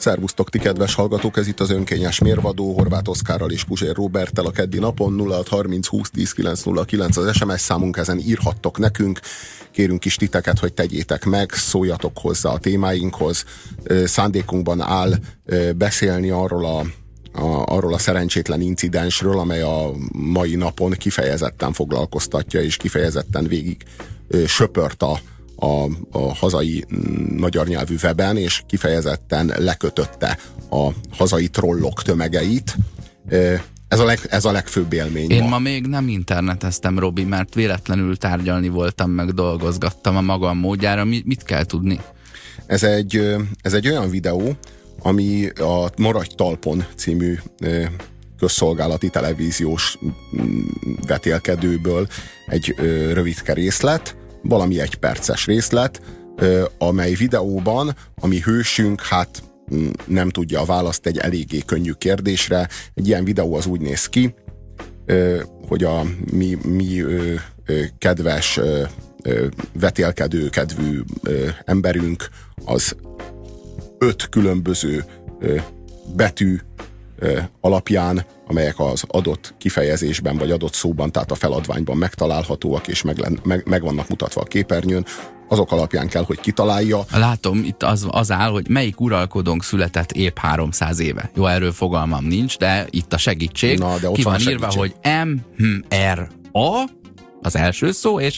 Szervusztok, ti kedves hallgatók, ez itt az Önkényes Mérvadó, Horváth Oszkárral és Puzsér Róberttel a keddi napon. 0630 20 10 909 az SMS számunk, ezen írhattok nekünk. Kérünk is titeket, hogy tegyétek meg, szóljatok hozzá a témáinkhoz. Szándékunkban áll beszélni arról a szerencsétlen incidensről, amely a mai napon kifejezetten foglalkoztatja, és kifejezetten végig söpört a hazai magyar nyelvű weben, és kifejezetten lekötötte a hazai trollok tömegeit. Ez a legfőbb élmény. Én ma még nem interneteztem, Robi, mert véletlenül tárgyalni voltam, meg dolgozgattam a magam módjára. Mit kell tudni? Ez egy olyan videó, ami a Maradj talpon című közszolgálati televíziós vetélkedőből egy rövidke részlet, valami egyperces részlet, amely videóban, ami hősünk, hát nem tudja a választ egy eléggé könnyű kérdésre. Egy ilyen videó az úgy néz ki, hogy a mi kedves vetélkedő kedvű emberünk az 5 különböző betű alapján, amelyek az adott kifejezésben vagy adott szóban, tehát a feladványban megtalálhatóak és meg vannak mutatva a képernyőn, azok alapján kell, hogy kitalálja. Látom, itt az áll, hogy melyik uralkodónk született épp 300 éve. Jó, erről fogalmam nincs, de itt a segítség. Na, de ott ki van segítség. írva, hogy M-R-A az első szó, és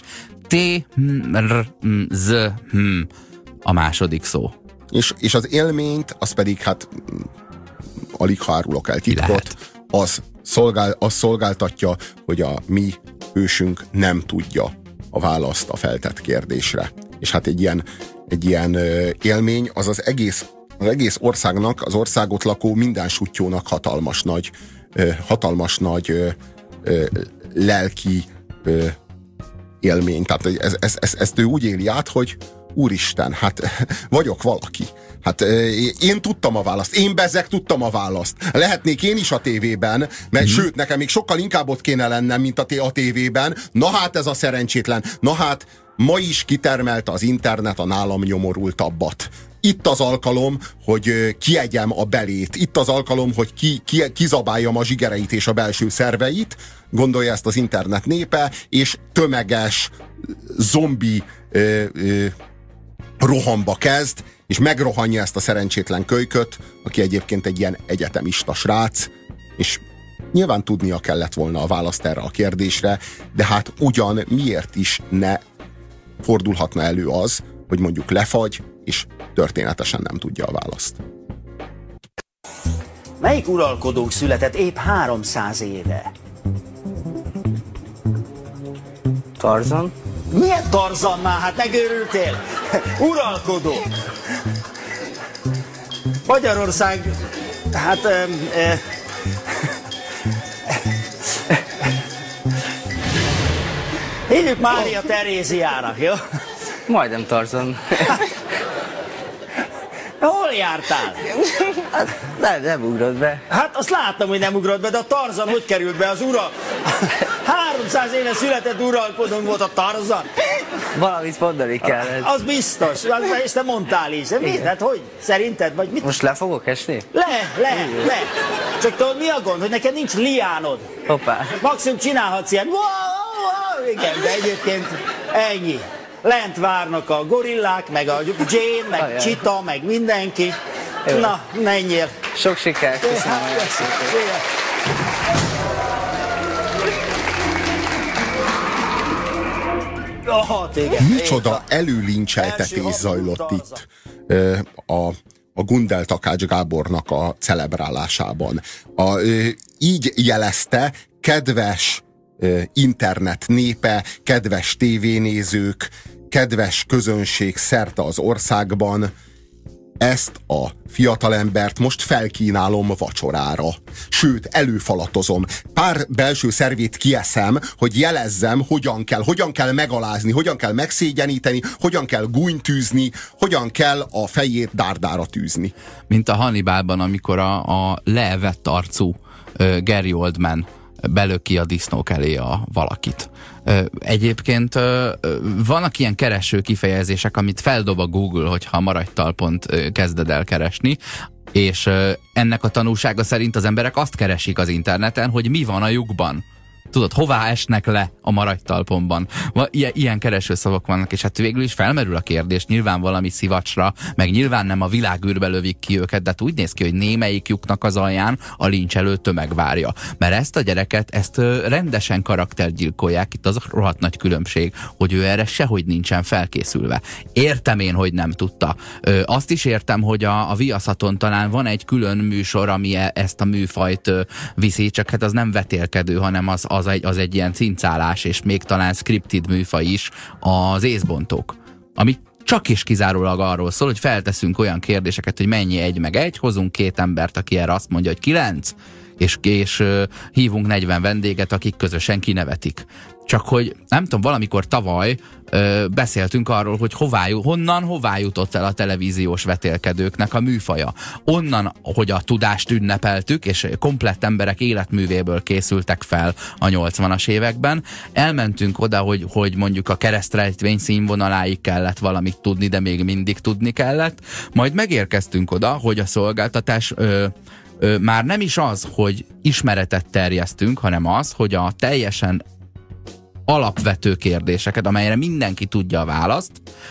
T-R-Z a második szó. És az élményt, az pedig hát alig ha árulok el titkot, az szolgáltatja, hogy a mi hősünk nem tudja a választ a feltett kérdésre. És hát egy ilyen élmény az egész országnak, az országot lakó minden suttyónak hatalmas nagy lelki élmény. Tehát ezt ő úgy éli át, hogy úristen, hát vagyok valaki. Hát én tudtam a választ, én bezzeg tudtam a választ. Lehetnék én is a tévében, mert sőt, nekem még sokkal inkább ott kéne lennem, mint a tévében. Na hát ez a szerencsétlen. Na hát ma is kitermelte az internet a nálam nyomorultabbat. Itt az alkalom, hogy kiegyem a belét. Itt az alkalom, hogy kizabáljam a zsigereit és a belső szerveit. Gondolja ezt az internet népe, és tömeges zombi rohamba kezd, és megrohanja ezt a szerencsétlen kölyköt, aki egyébként egy ilyen egyetemista srác, és nyilván tudnia kellett volna a választ erre a kérdésre, de hát ugyan miért is ne fordulhatna elő az, hogy mondjuk lefagy, és történetesen nem tudja a választ. Melyik uralkodónk született épp 300 éve? Tarzan? Milyen Tarzan már? Hát megőrültél? Uralkodó! Magyarország, hát... hívjuk Mária Teréziának, jó? Majdnem Tarzan. Hol jártál? Nem ugrott be. Hát azt láttam, hogy nem ugrott be, de a Tarzan hogy került be az ura? 300 éve született uralkodónk volt a Tarzan. Valamit mondani kell. Az biztos, és te mondtál is. Mit? Hát hogy? Szerinted? Vagy mit? Most le fogok esni? Le. Csak tudod, mi a gond? Hogy neked nincs liánod. Hoppá. Maximum csinálhatsz ilyen. Wow, igen, de egyébként ennyi. Lent várnak a gorillák, meg a Jane, meg Csita, meg mindenki. Jó. Na, menjél. Sok sikert, köszönöm. Micsoda előlincseltetés zajlott itt a Gundel Takács Gábornak a celebrálásában. Így jelezte kedves internet népe, kedves tévénézők, kedves közönség szerte az országban, ezt a fiatalembert most felkínálom vacsorára. Sőt, előfalatozom. Pár belső szervét kieszem, hogy jelezzem, hogyan kell megalázni, hogyan kell megszégyeníteni, hogyan kell gúnytűzni, hogyan kell a fejét dárdára tűzni. Mint a Hannibalban, amikor a leevett arcú Gary Oldman belöki a disznók elé a valakit. Egyébként vannak ilyen kereső kifejezések, amit feldob a Google, hogyha Maradj talpont kezded el keresni, És ennek a tanulsága szerint az emberek azt keresik az interneten, hogy mi van a lyukban. Tudod, hová esnek le a maradjtalpomban. Ilyen keresőszavak vannak, és hát végül is felmerül a kérdés, nyilván valami szivacsra, meg nyilván nem a világűrbe lövik ki őket, de hát úgy néz ki, hogy némelyik lyuknak az alján a lincs előtt tömeg várja. Mert ezt a gyereket, ezt rendesen karaktergyilkolják, itt az a rohadt nagy különbség, hogy ő erre sehogy nincsen felkészülve. Értem én, hogy nem tudta. Azt is értem, hogy a Viaszaton talán van egy külön műsor, ami ezt a műfajt viszi, csak hát az nem vetélkedő, hanem az egy ilyen cincálás, és még talán scripted műfaj is, az észbontók. Ami csak és kizárólag arról szól, hogy felteszünk olyan kérdéseket, hogy mennyi 1 meg 1, hozunk 2 embert, aki erre azt mondja, hogy 9, és hívunk 40 vendéget, akik közösen kinevetik. Csak hogy nem tudom, valamikor tavaly beszéltünk arról, hogy hová jutott el a televíziós vetélkedőknek a műfaja. Onnan, hogy a tudást ünnepeltük, és komplett emberek életművéből készültek fel a 80-as években. Elmentünk oda, hogy mondjuk a keresztrejtvény színvonaláig kellett valamit tudni, de még mindig tudni kellett. Majd megérkeztünk oda, hogy a szolgáltatás már nem is az, hogy ismeretet terjesztünk, hanem az, hogy a teljesen alapvető kérdéseket, amelyre mindenki tudja a választ,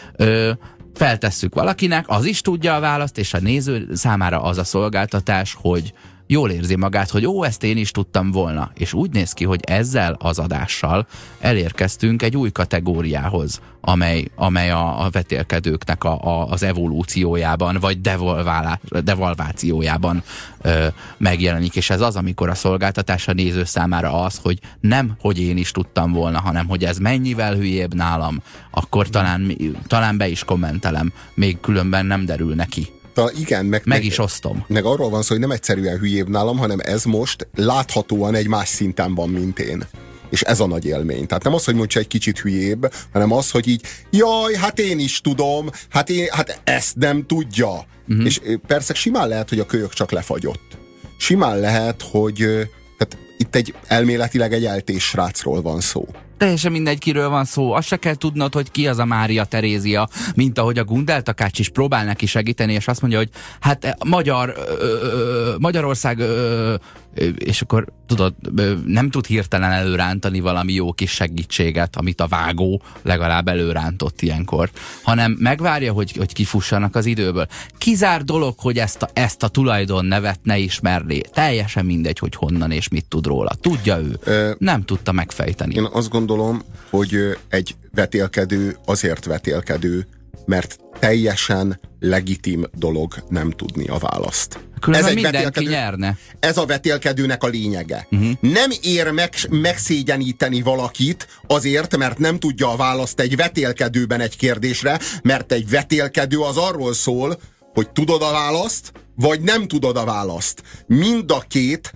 feltesszük valakinek, az is tudja a választ, és a néző számára az a szolgáltatás, hogy jól érzi magát, hogy ezt én is tudtam volna. És úgy néz ki, hogy ezzel az adással elérkeztünk egy új kategóriához, amely a vetélkedőknek az evolúciójában, vagy devalvációjában megjelenik. És ez az, amikor a szolgáltatás a néző számára az, hogy nem, hogy én is tudtam volna, hanem hogy ez mennyivel hülyébb nálam, akkor talán be is kommentelem, még különben nem derül neki. Igen, meg is osztom. Meg arról van szó, hogy nem egyszerűen hülyébb nálam, hanem ez most láthatóan egy más szinten van, mint én. És ez a nagy élmény. Tehát nem az, hogy mondja egy kicsit hülyébb, hanem az, hogy így, jaj, hát én is tudom, hát ezt nem tudja. És persze simán lehet, hogy a kölyök csak lefagyott. Simán lehet, hogy tehát itt elméletileg egy eltés srácról van szó. Teljesen mindegy, kiről van szó. Azt se kell tudnod, hogy ki az a Mária Terézia, mint ahogy a Gundel Takács is próbál neki segíteni, és azt mondja, hogy hát Magyarország, és akkor tudod, nem tud hirtelen előrántani valami jó kis segítséget, amit a vágó legalább előrántott ilyenkor, hanem megvárja, hogy kifussanak az időből. Kizár dolog, hogy ezt a tulajdon nevet ne ismerné. Teljesen mindegy, hogy honnan és mit tud róla. Tudja ő. Nem tudta megfejteni. Én azt gondolom, hogy egy vetélkedő azért vetélkedő, mert teljesen legitim dolog nem tudni a választ. Különben mindenki nyerne. Ez a vetélkedőnek a lényege. Nem ér megszégyeníteni valakit azért, mert nem tudja a választ egy vetélkedőben egy kérdésre, mert egy vetélkedő az arról szól, hogy tudod a választ, vagy nem tudod a választ. Mind a két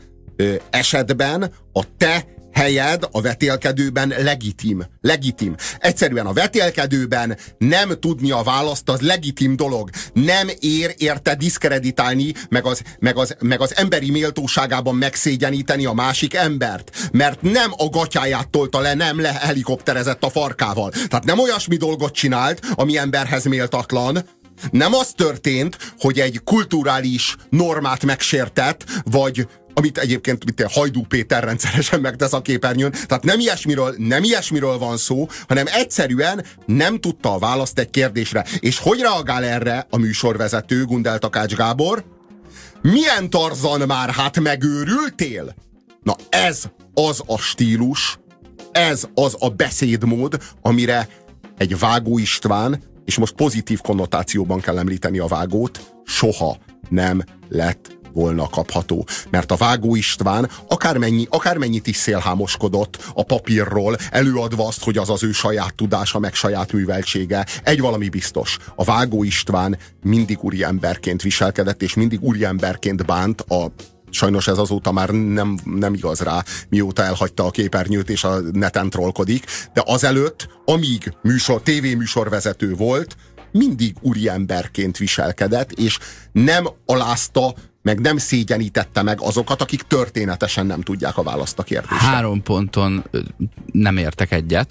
esetben a te helyed a vetélkedőben legitim. Egyszerűen a vetélkedőben nem tudni a választ az legitim dolog. Nem ér érte diszkreditálni, meg az emberi méltóságában megszégyeníteni a másik embert. Mert nem a gatyáját tolta le, nem helikopterezett a farkával. Tehát nem olyasmi dolgot csinált, ami emberhez méltatlan. Nem az történt, hogy egy kulturális normát megsértett, vagy amit egyébként Hajdú Péter rendszeresen megtesz a képernyőn. Tehát nem ilyesmiről van szó, hanem egyszerűen nem tudta a választ egy kérdésre. És hogy reagál erre a műsorvezető, Gundel Takács Gábor? Milyen Tarzan már, hát megőrültél? Na ez az a stílus, ez az a beszédmód, amire egy Vágó István, és most pozitív konnotációban kell említeni a Vágót, soha nem lett volna kapható. Mert a Vágó István akármennyit is szélhámoskodott a papírról, előadva azt, hogy az az ő saját tudása, meg saját műveltsége. Egy valami biztos. A Vágó István mindig úriemberként viselkedett, és mindig úriemberként bánt sajnos ez azóta már nem igaz rá, mióta elhagyta a képernyőt és a neten trollkodik, de azelőtt, amíg tévéműsorvezető volt, mindig úriemberként viselkedett, és nem alázta, meg nem szégyenítette meg azokat, akik történetesen nem tudják a választ a kérdésre. 3 ponton nem értek egyet.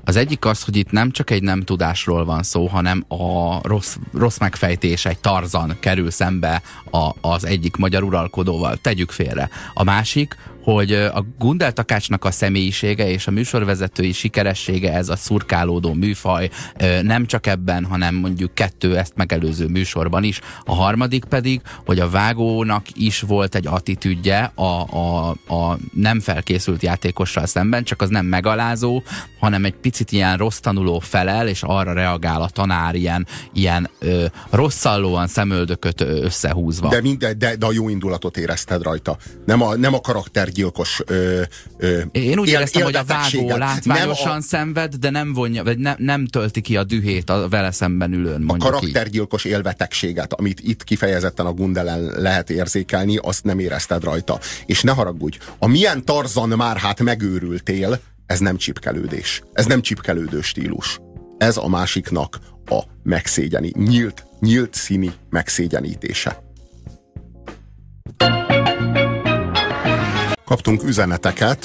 Az egyik az, hogy itt nem csak egy nem tudásról van szó, hanem a rossz megfejtés, egy Tarzan kerül szembe az egyik magyar uralkodóval. Tegyük félre. A másik, hogy a Gundel Takácsnak a személyisége és a műsorvezetői sikeressége, ez a szurkálódó műfaj, nem csak ebben, hanem mondjuk 2 ezt megelőző műsorban is. A harmadik pedig, hogy a vágónak is volt egy attitűdje a nem felkészült játékossal szemben, csak az nem megalázó, hanem egy picit ilyen rossz tanuló felel, és arra reagál a tanár ilyen rosszallóan szemöldököt összehúzva. De a jó indulatot érezted rajta. Nem a karaktergyilkos én úgy éreztem, hogy a vágó látványosan szenved, de nem vonja, vagy nem tölti ki a dühét a vele szemben ülőn. A karaktergyilkos élvetegséget, amit itt kifejezetten a Gundelen lehet érzékelni, azt nem érezted rajta. És ne haragudj, a milyen Tarzan már hát megőrültél, ez nem csipkelődés. Ez nem csipkelődő stílus. Ez a másiknak a nyílt színi megszégyenítése. Kaptunk üzeneteket,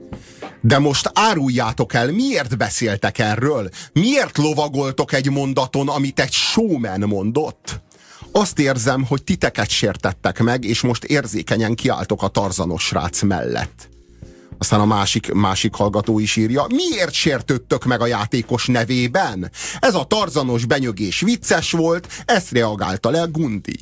de most áruljátok el, miért beszéltek erről? Miért lovagoltok egy mondaton, amit egy showman mondott? Azt érzem, hogy titeket sértettek meg, és most érzékenyen kiálltok a tarzanos srác mellett. Aztán a másik hallgató is írja, miért sértődtök meg a játékos nevében? Ez a tarzanos benyögés vicces volt, ezt reagálta le Gundi.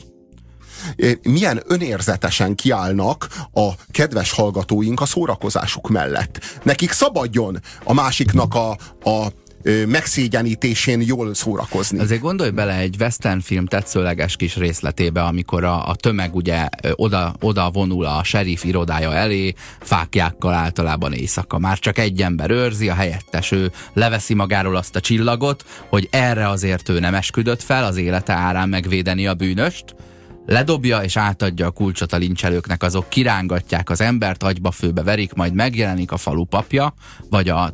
Milyen önérzetesen kiállnak a kedves hallgatóink a szórakozásuk mellett. Nekik szabadjon a másiknak a megszégyenítésén jól szórakozni. Azért gondolj bele egy western film tetszőleges kis részletébe, amikor a tömeg ugye oda vonul a sheriff irodája elé, fáklyákkal általában éjszaka. Már csak egy ember őrzi, a helyettes ő leveszi magáról azt a csillagot, hogy erre azért ő nem esküdött fel, az élete árán megvédeni a bűnöst, ledobja és átadja a kulcsot a lincselőknek, azok kirángatják az embert, agyba-főbe verik, majd megjelenik a falu papja, vagy a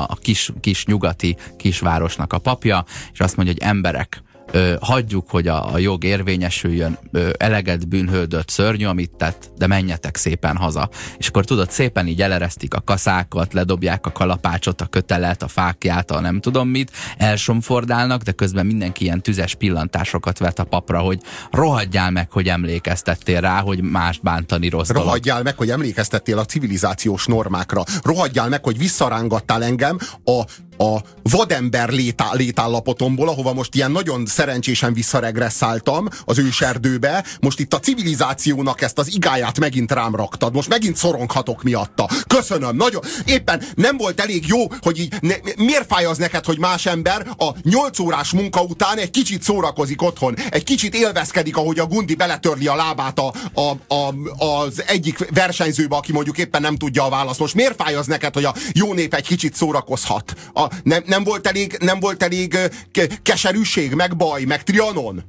kis nyugati kisvárosnak a papja, és azt mondja, hogy emberek, hagyjuk, hogy a jog érvényesüljön, eleget bűnhődött szörnyű, amit tett, de menjetek szépen haza. És akkor tudod, szépen így eleresztik a kaszákat, ledobják a kalapácsot, a kötelet, a fákját, a nem tudom mit, elsomfordálnak, de közben mindenki ilyen tüzes pillantásokat vet a papra, hogy rohadjál meg, hogy emlékeztettél rá, hogy mást bántani rossz dolog. Rohadjál meg, hogy emlékeztettél a civilizációs normákra. Rohadjál meg, hogy visszarángattál engem a vadember létállapotomból, ahova most ilyen nagyon szerencsésen visszaregresszáltam az őserdőbe, most itt a civilizációnak ezt az igáját megint rám raktad, most megint szoronghatok miatta. Köszönöm, nagyon. Éppen nem volt elég jó, hogy így, miért fáj az neked, hogy más ember a 8 órás munka után egy kicsit szórakozik otthon, egy kicsit élvezkedik, ahogy a Gundi beletörli a lábát az egyik versenyzőbe, aki mondjuk éppen nem tudja a választ. Most miért fáj az neked, hogy a jó nép egy kicsit szórakozhat? Nem volt elég keserűség, meg baj, meg Trianon?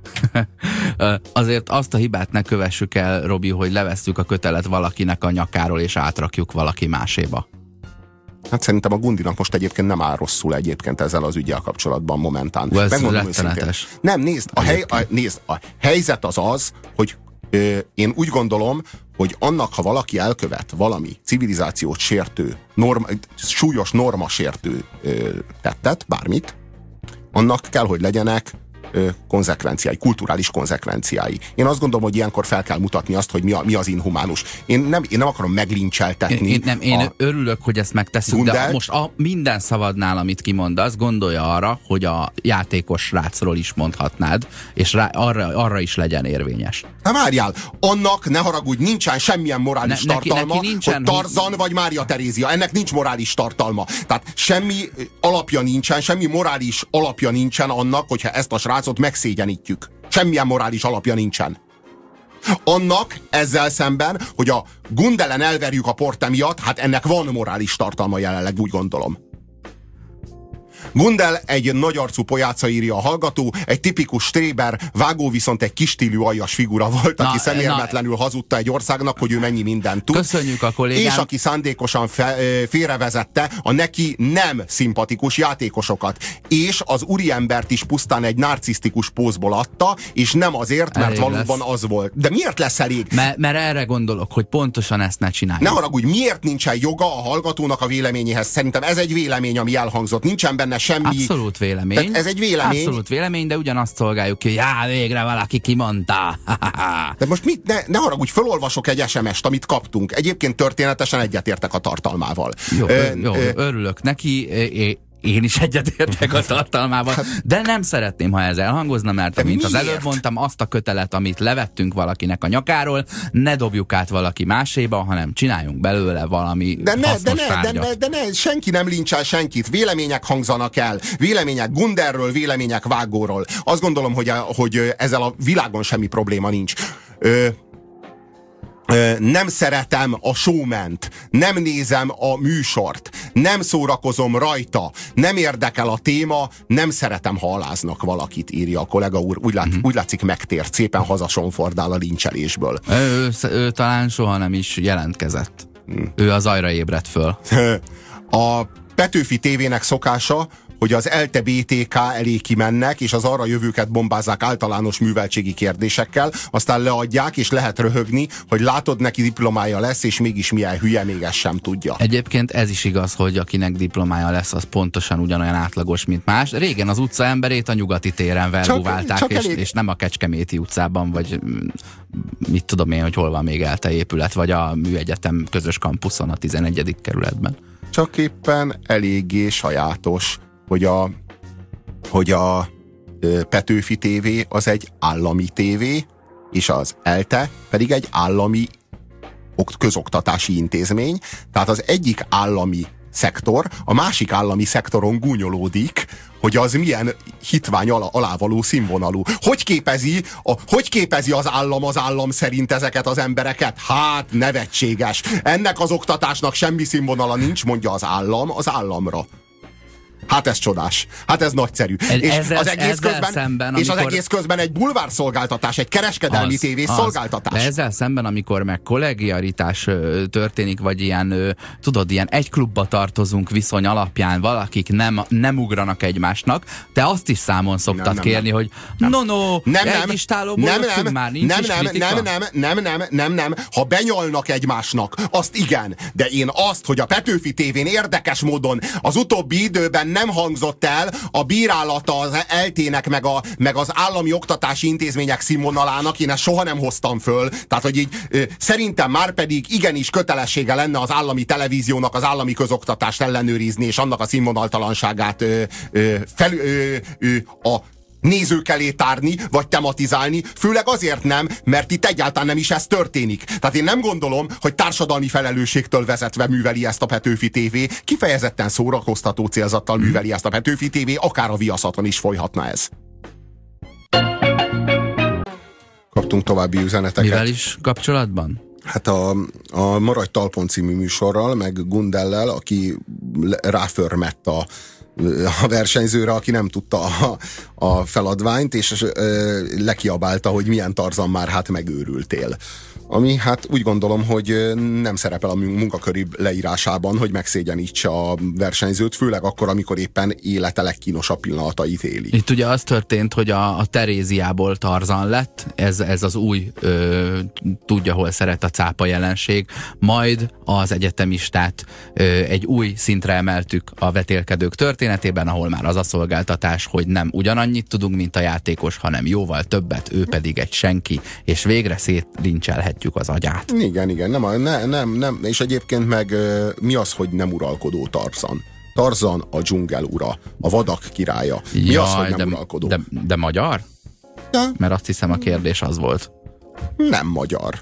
Azért azt a hibát ne kövessük el, Robi, hogy levesszük a kötelet valakinek a nyakáról, és átrakjuk valaki máséba. Hát szerintem a Gundinak most egyébként nem áll rosszul egyébként ezzel az üggyel kapcsolatban momentán. Megmondom őszintén. Nem, nézd, a helyzet az, hogy én úgy gondolom, hogy annak, ha valaki elkövet valami civilizációt sértő, súlyos normasértő tettet, bármit, annak kell, hogy legyenek konzekvenciái, kulturális konzekvenciái. Én azt gondolom, hogy ilyenkor fel kell mutatni azt, hogy mi az inhumánus. Én nem akarom meglincseltetni. Én örülök, hogy ezt megtesszük, de most minden szavadnál, amit kimondasz, gondolja arra, hogy a játékos srácról is mondhatnád, és arra is legyen érvényes. Na várjál, annak, ne haragudj, nincsen semmilyen morális tartalma, neki nincsen, hogy Tarzan vagy Mária Terézia. Ennek nincs morális tartalma. Tehát semmi alapja nincsen, semmi morális alapja nincsen annak, hogyha ezt a srácot megszégyenítjük. Semmilyen morális alapja nincsen. Annak ezzel szemben, hogy a Gundelen elverjük a porte miatt, hát ennek van morális tartalma jelenleg, úgy gondolom. Gundel egy nagyarcú pojáca, írja a hallgató, egy tipikus stréber, Vágó viszont egy kis stílű aljas figura volt, aki szemérmetlenül hazudta egy országnak, hogy ő mennyi mindent tud. Köszönjük a kollégám. És aki szándékosan félrevezette a neki nem szimpatikus játékosokat. És az úriembert is pusztán egy narcisztikus pózból adta, és nem azért, mert elég valóban lesz. az volt. De miért lesz elég? Mert erre gondolok, hogy pontosan ezt ne csináljuk. Ne haragudj, miért nincsen joga a hallgatónak a véleményéhez? Szerintem ez egy vélemény, ami elhangzott. Nincsen benne semmi... Abszolút vélemény. Tehát ez egy vélemény. Abszolút vélemény, de ugyanazt szolgáljuk ki, hogy végre valaki kimondta. De most mit? Ne haragudj, fölolvasok egy SMS-t, amit kaptunk. Egyébként történetesen egyetértek a tartalmával. Jó, örülök neki. Én is egyetértek a tartalmával, de nem szeretném, ha ez elhangozna, mert mint az előbb mondtam, azt a kötelet, amit levettünk valakinek a nyakáról, ne dobjuk át valaki máséba, hanem csináljunk belőle valami hasznos tárgyat. De ne, senki nem lincsel senkit, vélemények hangzanak el, vélemények Gunderről, vélemények Vágóról. Azt gondolom, hogy ezzel a világon semmi probléma nincs. Nem szeretem a showment, nem nézem a műsort, nem szórakozom rajta, nem érdekel a téma, nem szeretem, ha aláznak valakit, írja a kollega úr. Úgy látszik megtért, szépen hazasonfordál a lincselésből. Ő talán soha nem is jelentkezett. Ő az ajra ébredt föl. A Petőfi tévének szokása, hogy az ELTE BTK elé kimennek, és az arra jövőket bombázzák általános műveltségi kérdésekkel, aztán leadják, és lehet röhögni, hogy látod, neki diplomája lesz, és mégis milyen hülye, még ezt sem tudja. Egyébként ez is igaz, hogy akinek diplomája lesz, az pontosan ugyanolyan átlagos, mint más. Régen az utca emberét a Nyugati téren verbuválták, és nem a Kecskeméti utcában, vagy mit tudom én, hogy hol van még ELTE épület, vagy a Műegyetem közös kampuszon a 11. kerületben. Csak éppen eléggé sajátos, hogy a Petőfi tévé az egy állami tévé, és az ELTE pedig egy állami közoktatási intézmény. Tehát az egyik állami szektor a másik állami szektoron gúnyolódik, hogy az milyen hitvány alávaló színvonalú. Hogy képezi az állam szerint ezeket az embereket? Hát nevetséges. Ennek az oktatásnak semmi színvonala nincs, mondja az állam az államra. Hát ez csodás. Hát ez nagyszerű. És az egész közben egy bulvárszolgáltatás, egy kereskedelmi tévés szolgáltatás. De ezzel szemben, amikor meg kollegialitás történik, vagy ilyen, tudod, ilyen egy klubba tartozunk viszony alapján, valakik nem ugranak egymásnak, te azt is számon szoktad kérni, hogy egy istálóból öttünk már, nincs is kritika. Nem. Ha benyalnak egymásnak, azt igen. De én azt, hogy a Petőfi tévén érdekes módon az utóbbi időben nem hangzott el a bírálata az ELTE-nek, meg az állami oktatási intézmények színvonalának, én ezt soha nem hoztam föl. Tehát, hogy így szerintem már pedig igenis kötelessége lenne az állami televíziónak az állami közoktatást ellenőrizni, és annak a színvonaltalanságát a nézők elé tárni, vagy tematizálni, főleg azért nem, mert itt egyáltalán nem is ez történik. Tehát én nem gondolom, hogy társadalmi felelősségtől vezetve műveli ezt a Petőfi tévé, kifejezetten szórakoztató célzattal műveli ezt a Petőfi tévé, akár a Viaszaton is folyhatna ez. Kaptunk további üzeneteket. Mivel is kapcsolatban? Hát a Maradj talpon című műsorral, meg Gundellel, aki ráförmett a versenyzőre, aki nem tudta a feladványt, és lekiabálta, hogy milyen Tarzan már, hát megőrültél. Ami hát úgy gondolom, hogy nem szerepel a munkaköri leírásában, hogy megszégyenítse a versenyzőt, főleg akkor, amikor éppen élete legkínosabb pillanatait éli. Itt ugye az történt, hogy a Teréziából Tarzan lett, ez az új tudja, hol szeret a cápa jelenség, majd az egyetemistát egy új szintre emeltük a vetélkedők történetében, ahol már az a szolgáltatás, hogy nem ugyanannyit tudunk, mint a játékos, hanem jóval többet, ő pedig egy senki, és végre szétlincselhetjük az agyát. Igen, nem. És egyébként meg mi az, hogy nem uralkodó Tarzan? Tarzan a dzsungel ura, a vadak királya. Mi az, hogy nem uralkodó? De magyar? Ja. Mert azt hiszem a kérdés az volt. Nem magyar.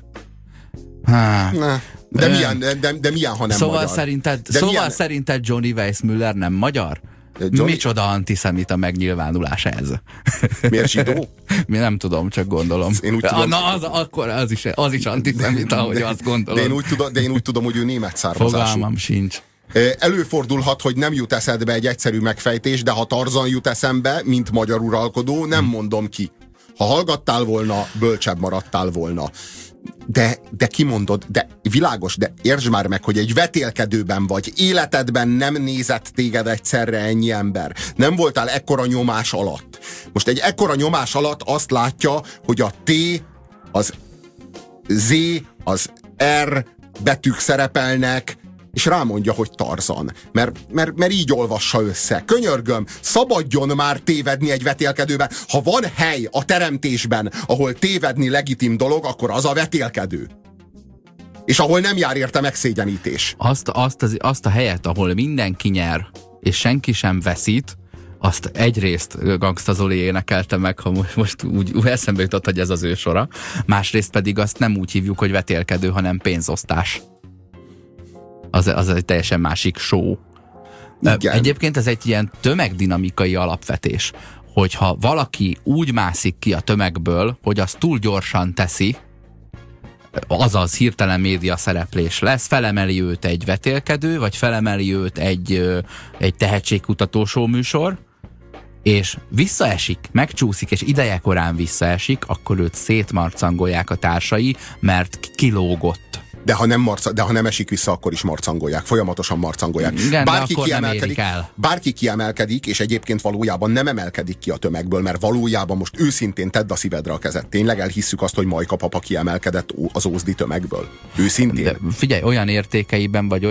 De milyen, ha nem magyar? Szerinted Johnny Weissmuller nem magyar? Micsoda antiszemita megnyilvánulás ez? Miért zsidó? Mi nem tudom, csak gondolom. Én úgy tudom, akkor az is antiszemita, hogy azt gondolom. De én úgy tudom, hogy ő német származású. Fogalmam sincs. Előfordulhat, hogy nem jut eszedbe egy egyszerű megfejtés, de ha Tarzan jut eszembe, mint magyar uralkodó, nem mondom ki. Ha hallgattál volna, bölcsebb maradtál volna. De kimondod, de világos, de értsd már meg, hogy egy vetélkedőben vagy, életedben nem nézett téged egyszerre ennyi ember. Nem voltál ekkora nyomás alatt. Most egy ekkora nyomás alatt azt látja, hogy a T, az Z, az R betűk szerepelnek, és rámondja, hogy Tarzan. Mert így olvassa össze. Könyörgöm, szabadjon már tévedni egy vetélkedőben. Ha van hely a teremtésben, ahol tévedni legitim dolog, akkor az a vetélkedő. És ahol nem jár érte megszégyenítés. Azt a helyet, ahol mindenki nyer, és senki sem veszít, azt egyrészt Gangsta Zoli énekelte meg, ha most úgy eszembe jutott, hogy ez az ő sora. Másrészt pedig azt nem úgy hívjuk, hogy vetélkedő, hanem pénzosztás. Az egy teljesen másik show. Igen. Egyébként ez egy ilyen tömegdinamikai alapvetés, hogyha valaki úgy mászik ki a tömegből, hogy az túl gyorsan teszi, azaz hirtelen média szereplés lesz, felemeli őt egy vetélkedő, vagy felemeli őt egy tehetségkutató show műsor, és visszaesik, megcsúszik, és idejekorán visszaesik, akkor őt szétmarcangolják a társai, mert kilógott. De ha nem esik vissza, akkor is marcangolják. Folyamatosan marcangolják. Igen, bárki kiemelkedik, és egyébként valójában nem emelkedik ki a tömegből, mert valójában most őszintén tedd a szívedre a kezed. Tényleg elhisszük azt, hogy Majka papa kiemelkedett az ózdi tömegből? Őszintén? De figyelj, olyan értékeiben, vagy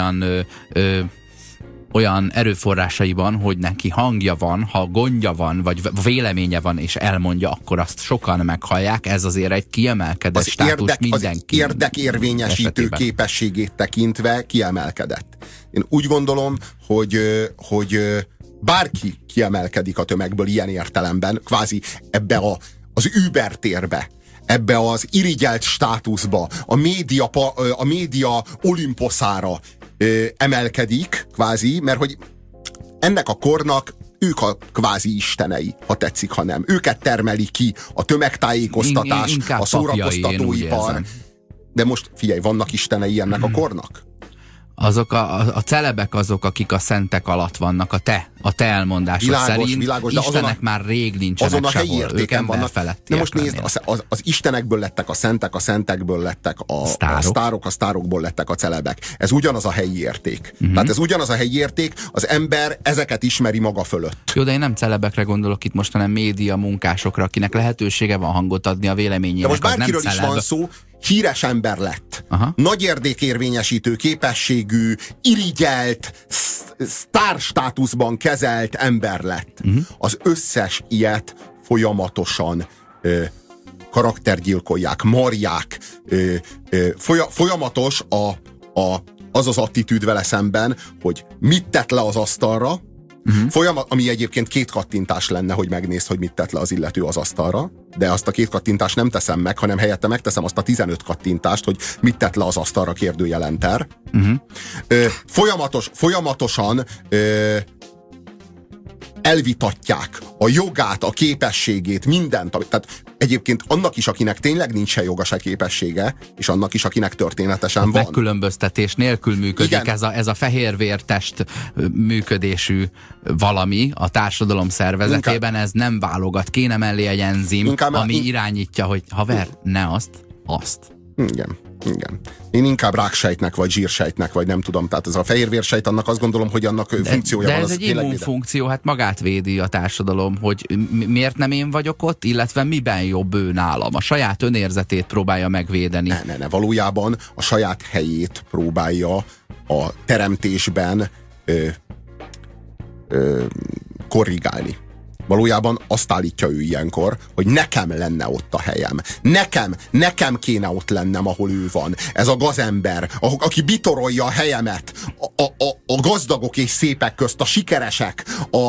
olyan erőforrásaiban, hogy neki hangja van, ha gondja van, vagy véleménye van, és elmondja, akkor azt sokan meghallják. Ez azért egy kiemelkedett státus mindenki. Az érdekérvényesítő képességét tekintve kiemelkedett. Én úgy gondolom, hogy bárki kiemelkedik a tömegből ilyen értelemben, kvázi ebbe az Uber térbe, ebbe az irigyelt státuszba, a média olimposzára emelkedik, kvázi, mert hogy ennek a kornak ők a kvázi istenei, ha tetszik, ha nem. Őket termeli ki a tömegtájékoztatás, a szórakoztatóipar. De most figyelj, vannak istenei ennek a kornak? Azok a celebek azok, akik a szentek alatt vannak, a te elmondásod szerint. Világos, de Istenek már rég nincsenek azon a helyi sehol. Értéken vannak. De most nézd, az istenekből lettek a szentekből lettek a sztárok, a sztárokból lettek a celebek. Ez ugyanaz a helyi érték. Tehát ez ugyanaz a helyi érték, az ember ezeket ismeri maga fölött. Jó, de én nem celebekre gondolok itt most, hanem média munkásokra, akinek lehetősége van hangot adni a véleményének. De most bárkiről is van szó, híres ember lett. Aha. Nagy érdekérvényesítő képességű, irigyelt, sztárstátuszban kezelt ember lett. Az összes ilyet folyamatosan karaktergyilkolják, marják. Folyamatos az az attitűd vele szemben, hogy mit tett le az asztalra, ami egyébként 2 kattintás lenne, hogy megnézd, hogy mit tett le az illető az asztalra, de azt a 2 kattintást nem teszem meg, hanem helyette megteszem azt a 15 kattintást, hogy mit tett le az asztalra kérdőjelenter. Folyamatosan elvitatják a jogát, a képességét, mindent. Tehát egyébként annak is, akinek tényleg nincs se joga, se képessége, és annak is, akinek történetesen van. Megkülönböztetés nélkül működik. Ez a fehérvértest működésű valami a társadalom szervezetében, ez nem válogat. Kéne mellé egy enzim, ami irányítja, hogy haver, ne azt. Igen. Én inkább ráksejtnek, vagy zsírsejtnek, vagy nem tudom. Tehát ez a fehérvérsejt, annak azt gondolom, hogy annak funkciója van. De ez egy immunfunkció, hát magát védi a társadalom, hogy miért nem én vagyok ott, illetve miben jobb ő nálam. A saját önérzetét próbálja megvédeni. Ne. Valójában a saját helyét próbálja a teremtésben korrigálni. Valójában azt állítja ő ilyenkor, hogy nekem lenne ott a helyem. Nekem kéne ott lennem, ahol ő van. Ez a gazember, aki bitorolja a helyemet a gazdagok és szépek közt, a sikeresek,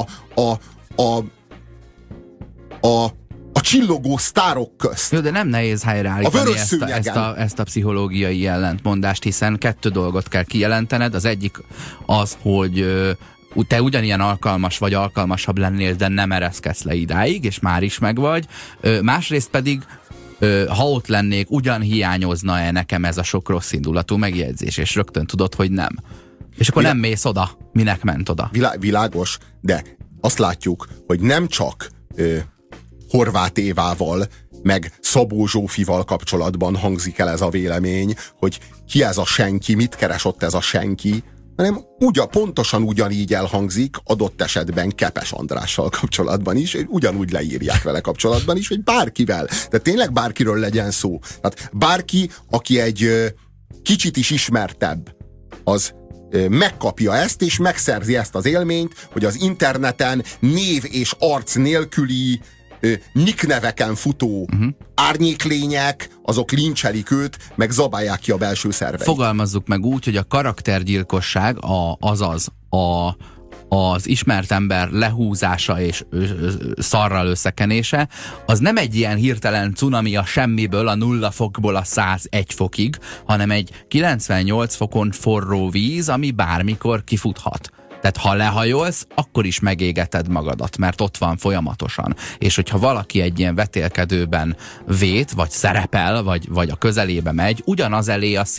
a csillogó sztárok közt. Jó, de nem nehéz helyreállítani ezt a pszichológiai ellentmondást, hiszen 2 dolgot kell kijelentened. Az egyik az, hogy te ugyanilyen alkalmas vagy, alkalmasabb lennél, de nem ereszkedsz le idáig, és már is megvagy. Másrészt pedig, ha ott lennék, ugyan hiányozna-e nekem ez a sok rossz indulatú megjegyzés, és rögtön tudod, hogy nem. És akkor nem mész oda. Minek ment oda? Világos, de azt látjuk, hogy nem csak Horváth Évával, meg Szabó Zsófival kapcsolatban hangzik el ez a vélemény, hogy ki ez a senki, mit keres ott ez a senki, hanem pontosan ugyanígy elhangzik adott esetben Kepes Andrással kapcsolatban is, ugyanúgy leírják vele kapcsolatban is, hogy bárkivel. De tényleg bárkiről legyen szó. Tehát bárki, aki egy kicsit is ismertebb, az megkapja ezt, és megszerzi ezt az élményt, hogy az interneten név és arc nélküli nickneveken futó árnyéklények, azok lincselik őt, meg zabálják ki a belső szerveit. Fogalmazzuk meg úgy, hogy a karaktergyilkosság, azaz az ismert ember lehúzása és szarral összekenése, az nem egy ilyen hirtelen cunami a semmiből, a 0 fokból a 101 fokig, hanem egy 98 fokon forró víz, ami bármikor kifuthat. Tehát ha lehajolsz, akkor is megégeted magadat, mert ott van folyamatosan. És hogyha valaki egy ilyen vetélkedőben vét, vagy szerepel, vagy a közelébe megy, ugyanaz elé a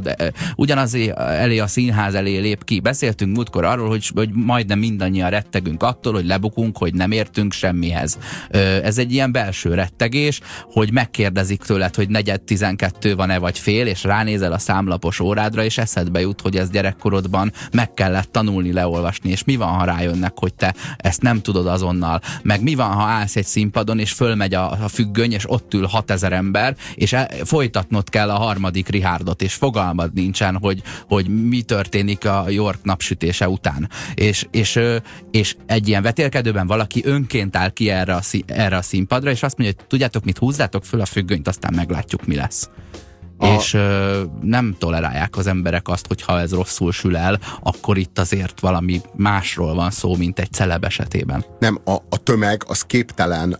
színház elé lép ki. Beszéltünk múltkor arról, hogy majdnem mindannyian rettegünk attól, hogy lebukunk, hogy nem értünk semmihez. Ez egy ilyen belső rettegés, hogy megkérdezik tőled, hogy 11:12 van-e vagy fél, és ránézel a számlapos órádra, és eszedbe jut, hogy ez gyerekkorodban meg kellett tanulni leolvasni, és mi van, ha rájönnek, hogy te ezt nem tudod azonnal, meg mi van, ha állsz egy színpadon, és fölmegy a függöny, és ott ül 6000 ember, és folytatnod kell a harmadik Richardot, és fogalmad nincsen, hogy mi történik a York napsütése után. És egy ilyen vetélkedőben valaki önként áll ki erre a színpadra, és azt mondja, hogy tudjátok mit, húzzátok föl a függönyt, aztán meglátjuk, mi lesz. És nem tolerálják az emberek azt, hogy ha ez rosszul sül el, akkor itt azért valami másról van szó, mint egy celeb esetében. Nem, a tömeg az képtelen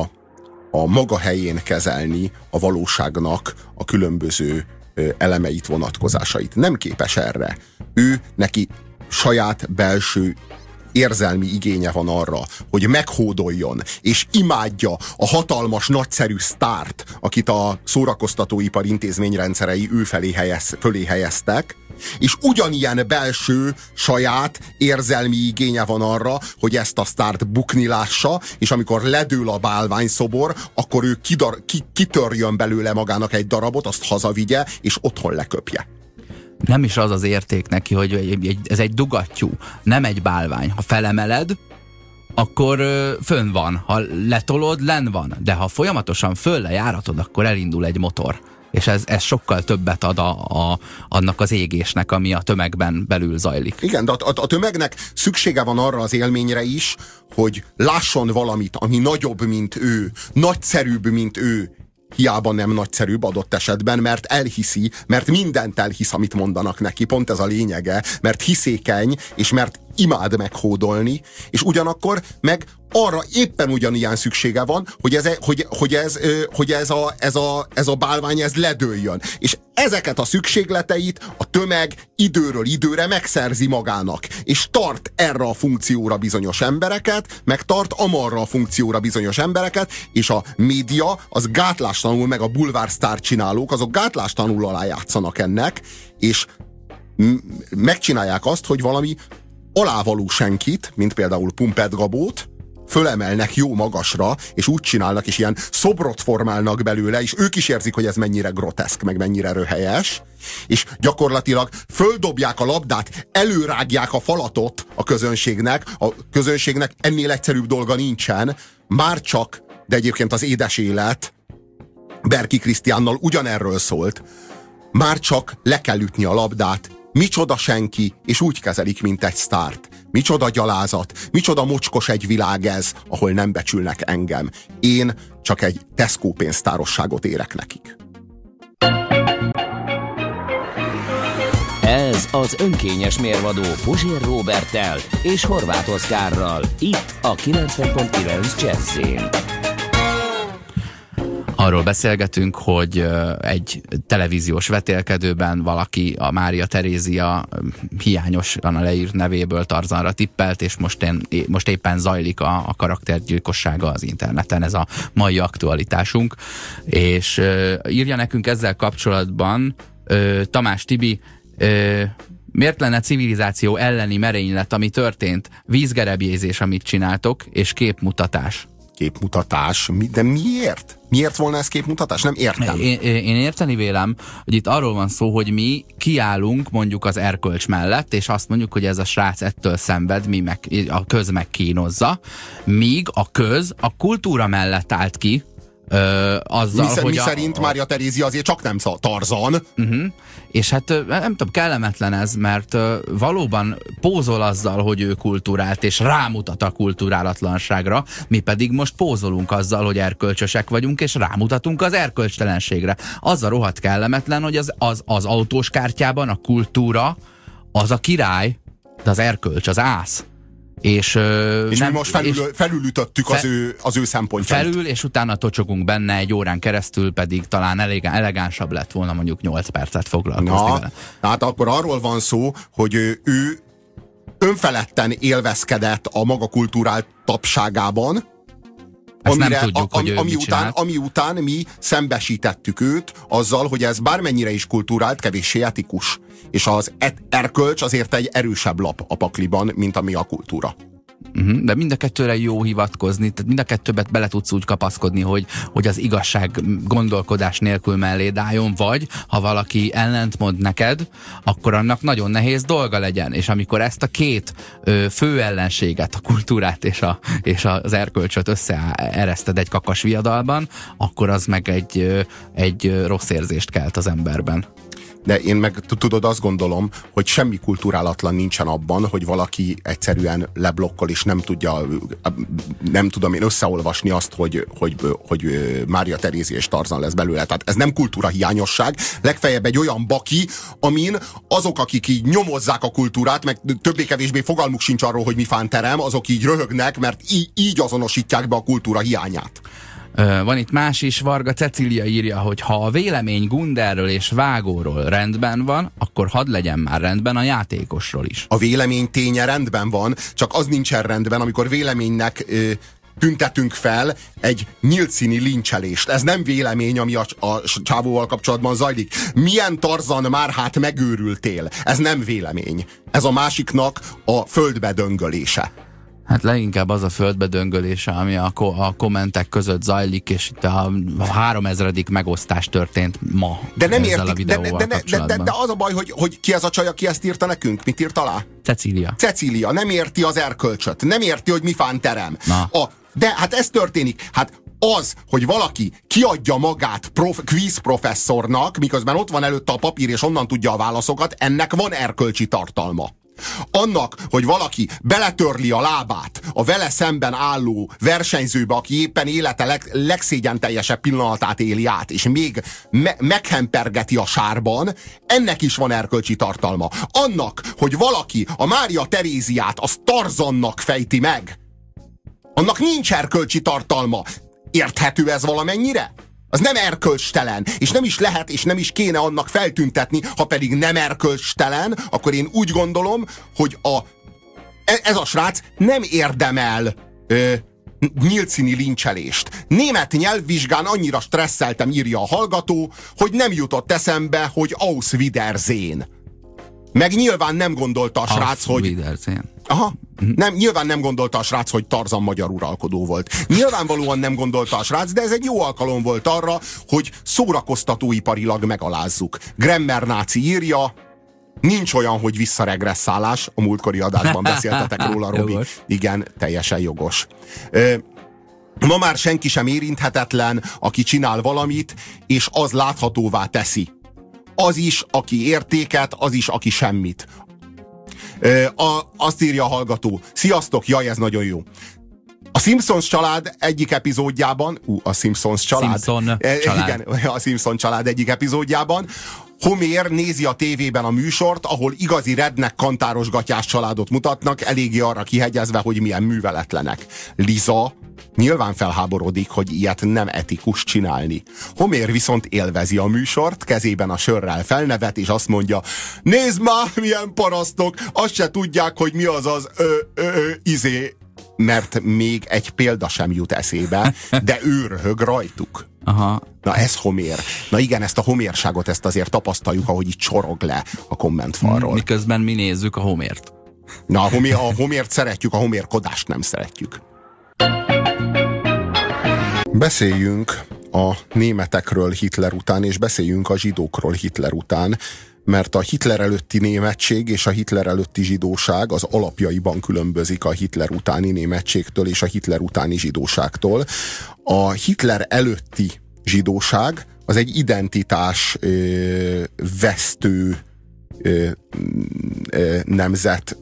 a maga helyén kezelni a valóságnak a különböző elemeit, vonatkozásait. Nem képes erre. Neki saját belső érzelmi igénye van arra, hogy meghódoljon, és imádja a hatalmas, nagyszerű sztárt, akit a szórakoztatóipar intézményrendszerei ő fölé helyeztek, és ugyanilyen belső, saját érzelmi igénye van arra, hogy ezt a sztárt bukni lássa, és amikor ledől a bálványszobor, akkor ő kitörjön belőle magának egy darabot, azt hazavigye, és otthon leköpje. Nem is az az érték neki, hogy ez egy dugattyú, nem egy bálvány. Ha felemeled, akkor fönn van. Ha letolod, lenn van. De ha folyamatosan föllejáratod, akkor elindul egy motor. És ez sokkal többet ad annak az égésnek, ami a tömegben belül zajlik. Igen, de a tömegnek szüksége van arra az élményre is, hogy lásson valamit, ami nagyobb, mint ő, nagyszerűbb, mint ő. Hiába nem nagyszerűbb adott esetben, mert elhiszi, mert mindent elhisz, amit mondanak neki, pont ez a lényege, mert hiszékeny, és mert imád meghódolni, és ugyanakkor meg arra éppen ugyanilyen szüksége van, hogy ez a bálvány ez ledőljön. És ezeket a szükségleteit a tömeg időről időre megszerzi magának, és tart erre a funkcióra bizonyos embereket, meg tart amarra a funkcióra bizonyos embereket, és a média az gátlástalanul, meg a bulvársztár csinálók, azok gátlástalanul alájátszanak ennek, és megcsinálják azt, hogy valami alávaló senkit, mint például Pumped Gabót, fölemelnek jó magasra, és úgy csinálnak, és ilyen szobrot formálnak belőle, és ők is érzik, hogy ez mennyire groteszk, meg mennyire röhelyes, és gyakorlatilag földobják a labdát, előrágják a falatot a közönségnek ennél egyszerűbb dolga nincsen, már csak, de egyébként az édes élet Berki Krisztiánnal ugyanerről szólt, már csak le kell ütni a labdát, micsoda senki, és úgy kezelik, mint egy sztárt. Micsoda gyalázat, micsoda mocskos egy világ ez, ahol nem becsülnek engem. Én csak egy Tesco pénztárosságot érek nekik. Ez az önkényes mérvadó Puzsér Róberttel és Horváth Oszkárral. Itt a 90.9 Jazzyn. Arról beszélgetünk, hogy egy televíziós vetélkedőben valaki a Mária Terézia hiányosan a leírt nevéből Tarzanra tippelt, és most éppen zajlik a karaktergyilkossága az interneten, ez a mai aktualitásunk. És írja nekünk ezzel kapcsolatban Tamás Tibi, Miért lenne civilizáció elleni merénylet, ami történt? Vízgerebjézés, amit csináltok, és képmutatás. Képmutatás? De miért? Miért volna ez képmutatás? Nem értem. Én érteni vélem, hogy itt arról van szó, hogy mi kiállunk mondjuk az erkölcs mellett, és azt mondjuk, hogy ez a srác ettől szenved, a köz megkínozza, míg a köz a kultúra mellett állt ki, azzal, hogy mi szerint Mária Terézia azért csak nem Tarzan. És hát nem tudom, kellemetlen ez, mert valóban pózol azzal, hogy ő kulturált, és rámutat a kulturálatlanságra, mi pedig most pózolunk azzal, hogy erkölcsösek vagyunk, és rámutatunk az erkölcstelenségre. Az a rohadt kellemetlen, hogy az autós kártyában a kultúra az a király, de az erkölcs az ász. És mi most felülütöttük az ő szempontjait. Felül, és utána tocsogunk benne egy órán keresztül, pedig talán elegánsabb lett volna mondjuk 8 percet foglalkozni vele. Hát akkor arról van szó, hogy ő önfeledten élvezkedett a maga kulturáltabbságában, ami után mi szembesítettük őt azzal, hogy ez bármennyire is kulturált, kevéssé etikus. És az erkölcs azért egy erősebb lap a pakliban, mint ami a kultúra. De mind a kettőre jó hivatkozni, tehát mind a kettőbet bele tudsz úgy kapaszkodni, hogy az igazság gondolkodás nélkül melléd álljon, vagy ha valaki ellentmond neked, akkor annak nagyon nehéz dolga legyen. És amikor ezt a két fő ellenséget, a kultúrát és az erkölcsöt összeereszted egy kakas viadalban, akkor az meg egy rossz érzést kelt az emberben. De én meg tudod, azt gondolom, hogy semmi kulturálatlan nincsen abban, hogy valaki egyszerűen leblokkol, és nem tudom én összeolvasni azt, hogy Mária Terézia és Tarzan lesz belőle. Tehát ez nem kultúra hiányosság, legfeljebb egy olyan baki, amin azok, akik így nyomozzák a kultúrát, meg többé-kevésbé fogalmuk sincs arról, hogy mi fánterem, azok így röhögnek, mert így azonosítják be a kultúra hiányát. Van itt más is, Varga Cecília írja, hogy ha a vélemény Gunderről és Vágóról rendben van, akkor hadd legyen már rendben a játékosról is. A vélemény ténye rendben van, csak az nincsen rendben, amikor véleménynek tüntetünk fel egy nyílt színi lincselést. Ez nem vélemény, ami a csávóval kapcsolatban zajlik. Milyen Tarzan már hát megőrültél? Ez nem vélemény. Ez a másiknak a földbe döngölése. Hát leginkább az a földbedöngölése, ami a kommentek között zajlik, és itt a 3000. megosztás történt ma. De nem ezzel értik, a videóval de az a baj, hogy ki ez a csaj, aki ezt írta nekünk? Mit írt alá? Cecília nem érti az erkölcsöt, nem érti, hogy mi fánterem. De hát ez történik. Hát az, hogy valaki kiadja magát quiz professzornak, miközben ott van előtte a papír, és onnan tudja a válaszokat, ennek van erkölcsi tartalma. Annak, hogy valaki beletörli a lábát a vele szemben álló versenyzőbe, aki éppen élete legszégyenteljesebb pillanatát éli át, és még meghempergeti a sárban, ennek is van erkölcsi tartalma. Annak, hogy valaki a Mária Teréziát az Tarzannak fejti meg, annak nincs erkölcsi tartalma. Érthető ez valamennyire? Az nem erkölcstelen, és nem is lehet, és nem is kéne annak feltüntetni, ha pedig nem erkölcstelen, akkor én úgy gondolom, hogy ez a srác nem érdemel nyílt színi lincselést. Német nyelvvizsgán annyira stresszeltem, írja a hallgató, hogy nem jutott eszembe, hogy Aus Wiedersehen. Meg nyilván nem gondolta a srác, hogy... nyilván nem gondolta a srác, hogy Tarzan magyar uralkodó volt. Nyilvánvalóan nem gondolta a srác, de ez egy jó alkalom volt arra, hogy szórakoztatóiparilag megalázzuk. Grammer náci írja, nincs olyan, hogy visszaregresszálás, a múltkori adásban beszéltetek róla, Robi. Igen, teljesen jogos. Ma már senki sem érinthetetlen, aki csinál valamit, és az láthatóvá teszi. Az is, aki értéket, az is, aki semmit. Azt írja a hallgató. Sziasztok, jaj, ez nagyon jó. A Simpsons család egyik epizódjában, a Simpsons család. Igen, a Simpsons család egyik epizódjában Homer nézi a tévében a műsort, ahol igazi redneck kantáros gatyás családot mutatnak, eléggé arra kihegyezve, hogy milyen műveletlenek. Liza nyilván felháborodik, hogy ilyet nem etikus csinálni. Homer viszont élvezi a műsort, kezében a sörrel felnevet, és azt mondja, nézd már, milyen parasztok, azt se tudják, hogy mi az az mert még egy példa sem jut eszébe, de ő röhög rajtuk. Aha. Na ez Homér. Na igen, ezt a homérságot, ezt azért tapasztaljuk, ahogy itt csorog le a kommentfalról. Miközben mi nézzük a Homért. Na, a Homért szeretjük, a homérkodást nem szeretjük. Beszéljünk a németekről Hitler után, és beszéljünk a zsidókról Hitler után, mert a Hitler előtti németség és a Hitler előtti zsidóság az alapjaiban különbözik a Hitler utáni németségtől és a Hitler utáni zsidóságtól. A Hitler előtti zsidóság az egy identitás vesztő nemzet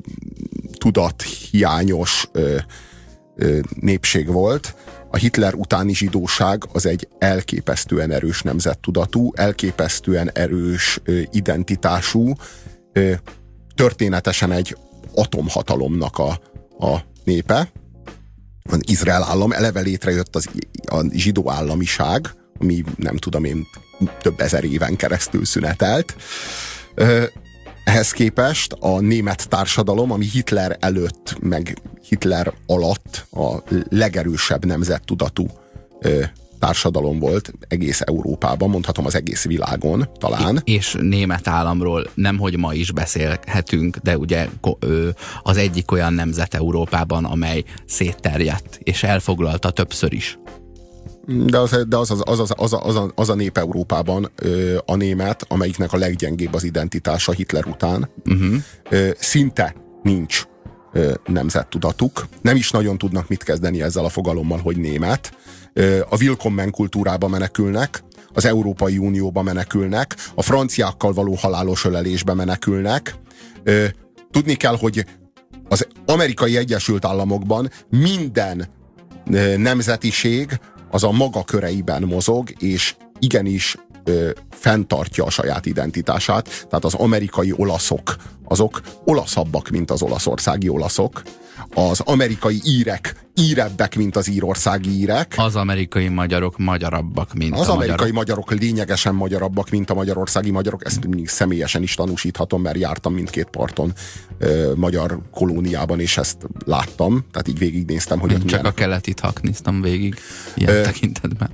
tudathiányos népség volt. A Hitler utáni zsidóság az egy elképesztően erős nemzettudatú, elképesztően erős identitású, történetesen egy atomhatalomnak a népe. Az Izrael állam, eleve létrejött a zsidó államiság, ami nem tudom én több ezer éven keresztül szünetelt. Ehhez képest a német társadalom, ami Hitler előtt, meg Hitler alatt a legerősebb nemzettudatú társadalom volt egész Európában, mondhatom az egész világon talán. És német államról nemhogy ma is beszélhetünk, de ugye az egyik olyan nemzet Európában, amely szétterjedt, és elfoglalta többször is. De az a nép Európában a német, amelyiknek a leggyengébb az identitása Hitler után. Szinte nincs nemzettudatuk. Nem is nagyon tudnak mit kezdeni ezzel a fogalommal, hogy német. A Willkommen kultúrába menekülnek, az Európai Unióba menekülnek, a franciákkal való halálos ölelésbe menekülnek. Tudni kell, hogy az Amerikai Egyesült Államokban minden nemzetiség az a maga köreiben mozog, és igenis fenntartja a saját identitását. Tehát az amerikai olaszok, azok olaszabbak, mint az olaszországi olaszok. Az amerikai írek írebbek, mint az írországi írek. Az amerikai magyarok magyarabbak, mint az a amerikai magyarok lényegesen magyarabbak, mint a magyarországi magyarok. Ezt mindig személyesen is tanúsíthatom, mert jártam mindkét parton magyar kolóniában, és ezt láttam. Tehát így végignéztem, hogy csak a keletit hakniztam végig ilyen tekintetben.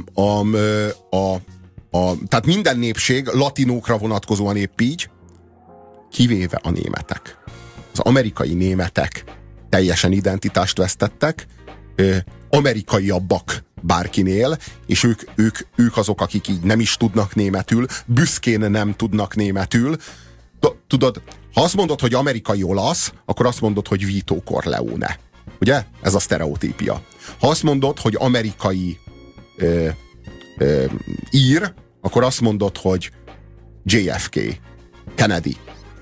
Tehát minden népség latinókra vonatkozóan épp így, kivéve a németek. Az amerikai németek teljesen identitást vesztettek, amerikaiabbak bárkinél, és ők azok, akik így nem is tudnak németül, büszkén nem tudnak németül. Tudod, ha azt mondod, hogy amerikai olasz, akkor azt mondod, hogy Vito Corleone. Ugye? Ez a sztereotípia. Ha azt mondod, hogy amerikai ír, akkor azt mondod, hogy JFK, Kennedy.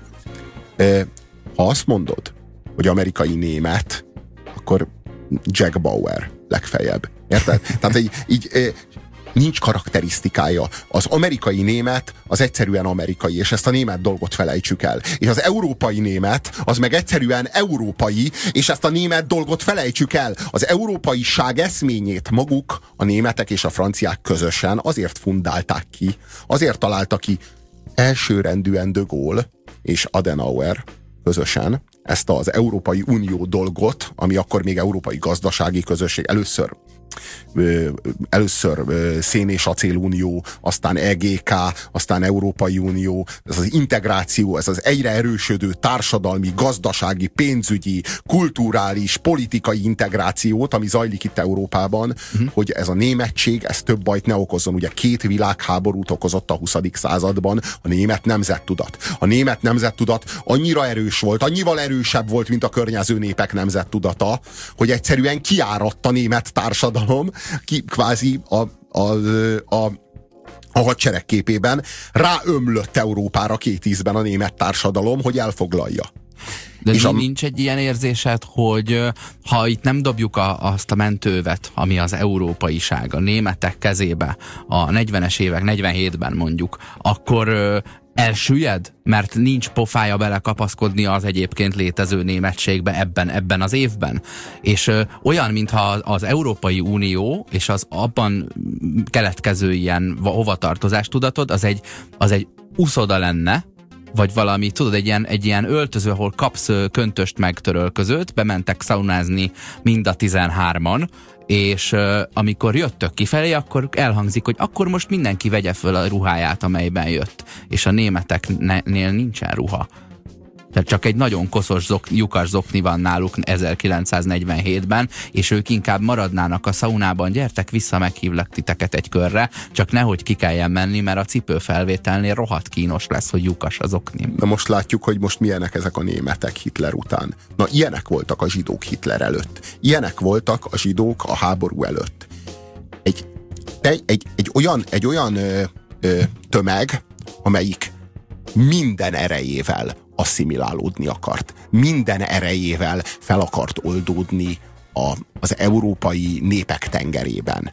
Ha azt mondod, hogy amerikai német, akkor Jack Bauer legfeljebb. Érted? Tehát így nincs karakterisztikája. Az amerikai német az egyszerűen amerikai, és ezt a német dolgot felejtsük el. És az európai német az meg egyszerűen európai, és ezt a német dolgot felejtsük el. Az európaiság eszményét maguk, a németek és a franciák közösen azért fundálták ki, azért találta ki elsőrendűen de Gaulle és Adenauer közösen ezt az Európai Unió dolgot, ami akkor még Európai Gazdasági Közösség, először Szén- és Acélunió, aztán EGK, aztán Európai Unió, ez az integráció, ez az egyre erősödő társadalmi, gazdasági, pénzügyi, kulturális, politikai integrációt, ami zajlik itt Európában, hogy ez a németség, ez több bajt ne okozzon. Ugye 2 világháborút okozott a 20. században a német nemzettudat. A német nemzettudat annyira erős volt, annyival erősebb volt, mint a környező népek nemzettudata, hogy egyszerűen kiáradt a német társadalom, kvázi a hadsereg képében ráömlött Európára 2 ízben a német társadalom, hogy elfoglalja. De és nincs egy ilyen érzésed, hogy ha itt nem dobjuk azt a mentővet, ami az európaiság a németek kezébe a 40-es évek, 47-ben mondjuk, akkor elsüllyed? Mert nincs pofája belekapaszkodni az egyébként létező németségbe ebben az évben. És olyan, mintha az Európai Unió és az abban keletkező ilyen hovatartozás tudatod, az egy uszoda lenne, vagy valami, tudod, egy ilyen öltöző, ahol kapsz köntöst meg törölközőt, bementek szaunázni mind a 13-an, és amikor jöttök kifelé, akkor elhangzik, hogy akkor most mindenki vegye föl a ruháját, amelyben jött. És a németeknél nincsen ruha. Tehát csak egy nagyon koszos lyukas zokni van náluk 1947-ben, és ők inkább maradnának a szaunában, gyertek vissza, meghívlak titeket egy körre, csak nehogy ki kelljen menni, mert a cipőfelvételnél rohadt kínos lesz, hogy lyukas az okni. Na most látjuk, hogy most milyenek ezek a németek Hitler után. Na, ilyenek voltak a zsidók Hitler előtt. Ilyenek voltak a zsidók a háború előtt. Egy olyan tömeg, amelyik minden erejével asszimilálódni akart. Minden erejével fel akart oldódni az európai népek tengerében.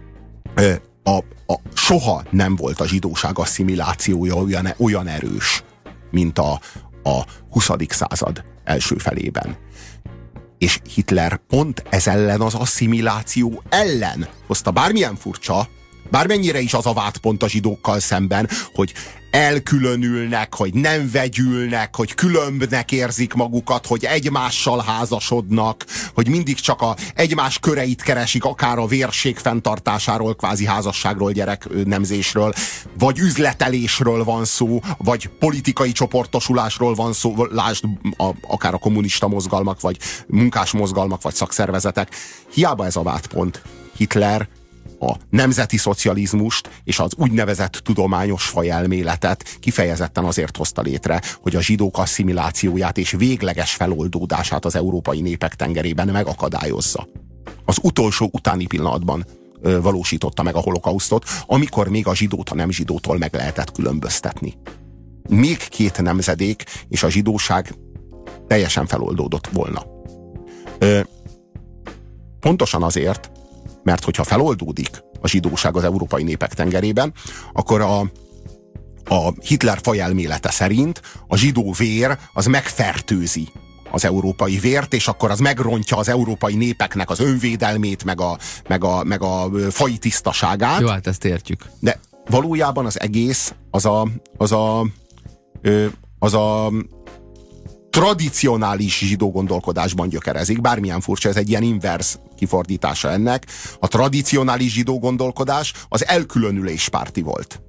Soha nem volt a zsidóság asszimilációja olyan erős, mint a 20. század első felében. És Hitler pont ez ellen, az asszimiláció ellen hozta, bármilyen furcsa, bármennyire is az a vádpont a zsidókkal szemben, hogy elkülönülnek, hogy nem vegyülnek, hogy különbnek érzik magukat, hogy egymással házasodnak, hogy mindig csak egymás köreit keresik, akár a vérség fenntartásáról, kvázi házasságról, gyereknemzésről, vagy üzletelésről van szó, vagy politikai csoportosulásról van szó, lásd akár a kommunista mozgalmak, vagy munkásmozgalmak, vagy szakszervezetek. Hiába ez a vádpont. Hitler a nemzeti szocializmust és az úgynevezett tudományos fajelméletet kifejezetten azért hozta létre, hogy a zsidók asszimilációját és végleges feloldódását az európai népek tengerében megakadályozza. Az utolsó utáni pillanatban valósította meg a holokausztot, amikor még a zsidót a nem zsidótól meg lehetett különböztetni. Még két nemzedék, és a zsidóság teljesen feloldódott volna. Pontosan azért, mert hogyha feloldódik a zsidóság az európai népek tengerében, akkor a Hitler fajelmélete szerint a zsidó vér az megfertőzi az európai vért, és akkor az megrontja az európai népeknek az önvédelmét, meg a faji tisztaságát. Jó, hát ezt értjük. De valójában az egész az a tradicionális zsidó gondolkodásban gyökerezik, bármilyen furcsa, ez egy ilyen inverz kifordítása ennek. A tradicionális zsidó gondolkodás az elkülönüléspárti volt.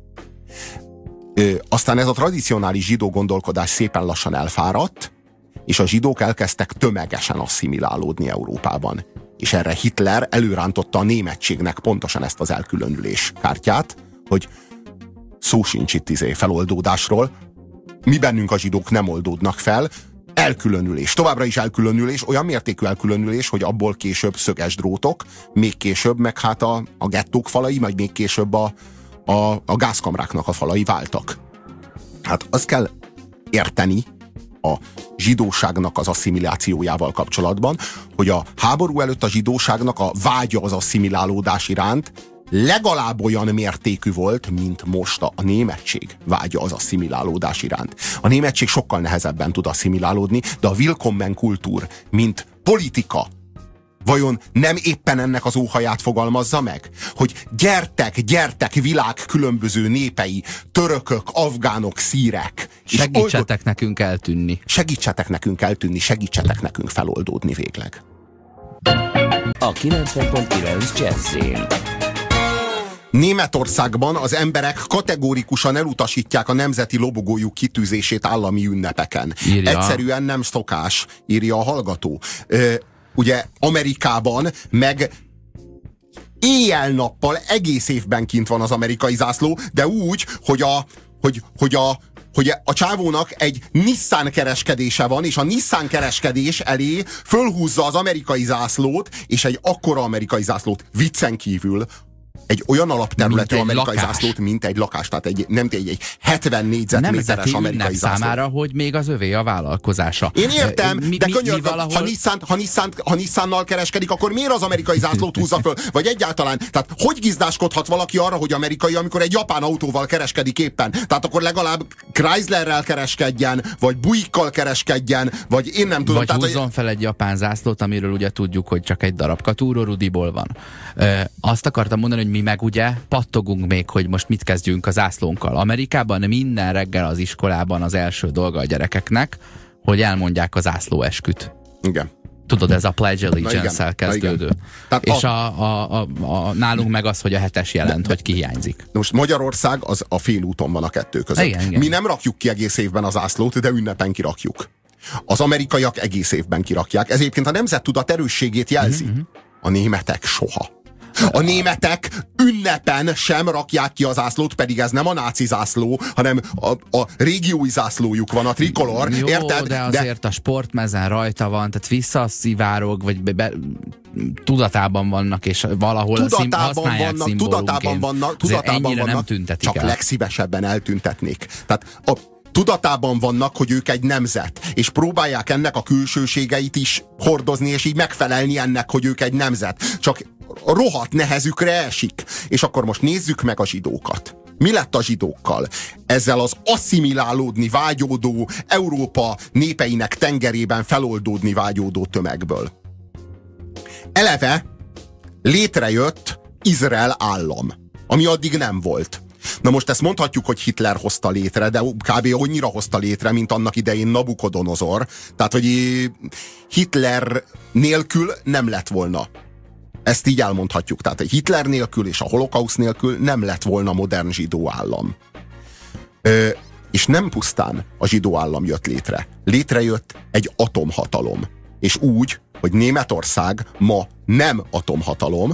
Aztán ez a tradicionális zsidó gondolkodás szépen lassan elfáradt, és a zsidók elkezdtek tömegesen asszimilálódni Európában. És erre Hitler előrántotta a németségnek pontosan ezt az elkülönülés kártyát, hogy szó sincs itt feloldódásról, mi bennünk a zsidók nem oldódnak fel, elkülönülés, továbbra is elkülönülés, olyan mértékű elkülönülés, hogy abból később szöges drótok, még később meg hát a gettók falai, majd még később a gázkamráknak a falai váltak. Hát azt kell érteni a zsidóságnak az asszimilációjával kapcsolatban, hogy a háború előtt a zsidóságnak a vágya az asszimilálódás iránt legalább olyan mértékű volt, mint most a németség vágya az asszimilálódás iránt. A németség sokkal nehezebben tud asszimilálódni, de a Willkommen kultúr, mint politika, vajon nem éppen ennek az óhaját fogalmazza meg? Hogy gyertek világ különböző népei, törökök, afgánok, szírek. Segítsetek nekünk eltűnni. Segítsetek nekünk eltűnni, segítsetek nekünk feloldódni végleg. A 90.9 Jazzin. Németországban az emberek kategórikusan elutasítják a nemzeti lobogójuk kitűzését állami ünnepeken. Írja. Egyszerűen nem szokás, írja a hallgató. Ugye Amerikában meg éjjel-nappal egész évben kint van az amerikai zászló, de úgy, hogy a csávónak egy Nissan kereskedése van, és a Nissan kereskedés elé fölhúzza az amerikai zászlót, és egy akkora amerikai zászlót viccen kívül egy olyan alapterületű amerikai zászlót, mint egy lakás, tehát egy 70 négyzetméteres amerikai zászló. Számára, hogy még az övé a vállalkozása. Én értem, de könyörgöm, ha Nissannal kereskedik, akkor miért az amerikai zászlót húzza föl? Vagy egyáltalán, tehát hogy gizdáskodhat valaki arra, hogy amerikai, amikor egy japán autóval kereskedik éppen? Tehát akkor legalább Chryslerrel kereskedjen, vagy Buickkal kereskedjen, vagy én nem tudom. Vagy tehát, húzzon fel egy japán zászlót, amiről ugye tudjuk, hogy csak egy darabka túrórudiból van. Azt akartam mondani, mondani, hogy mi meg ugye pattogunk még, hogy most mit kezdjünk a zászlónkkal. Amerikában minden reggel az iskolában az első dolga a gyerekeknek, hogy elmondják a zászlóesküt. Igen. Tudod, ez a Pledge Allegiance-el kezdődő. És nálunk meg az, hogy a 7-es jelent, hogy ki hiányzik. Most Magyarország az a félúton van a kettő között. Igen. Mi nem rakjuk ki egész évben a zászlót, de ünnepen kirakjuk. Az amerikaiak egész évben kirakják. Ez egyébként a nemzettudat erősségét jelzi. A németek soha. A németek ünnepen sem rakják ki a zászlót, pedig ez nem a náci zászló, hanem a régiói zászlójuk van, a trikolor. Jó, érted? de azért a sportmezen rajta van, tehát visszaszivárog, vagy tudatában vannak, és valahol használják szimbólumként. Tudatában vannak, nem tüntetik csak el. legszívesebben eltüntetnék. Tehát tudatában vannak, hogy ők egy nemzet, és próbálják ennek a külsőségeit is hordozni, és így megfelelni ennek, hogy ők egy nemzet. Csak rohadt nehezükre esik. És akkor most nézzük meg a zsidókat. Mi lett a zsidókkal? Ezzel az asszimilálódni vágyódó, Európa népeinek tengerében feloldódni vágyódó tömegből. Eleve létrejött Izrael állam, ami addig nem volt. Na most ezt mondhatjuk, hogy Hitler hozta létre, de kb. Annyira hozta létre, mint annak idején Nabukodonozor. Tehát, hogy Hitler nélkül nem lett volna. Ezt így elmondhatjuk. Tehát Hitler nélkül és a holokauszt nélkül nem lett volna modern zsidó állam. És nem pusztán a zsidó állam jött létre. Létrejött egy atomhatalom. És úgy, hogy Németország ma nem atomhatalom,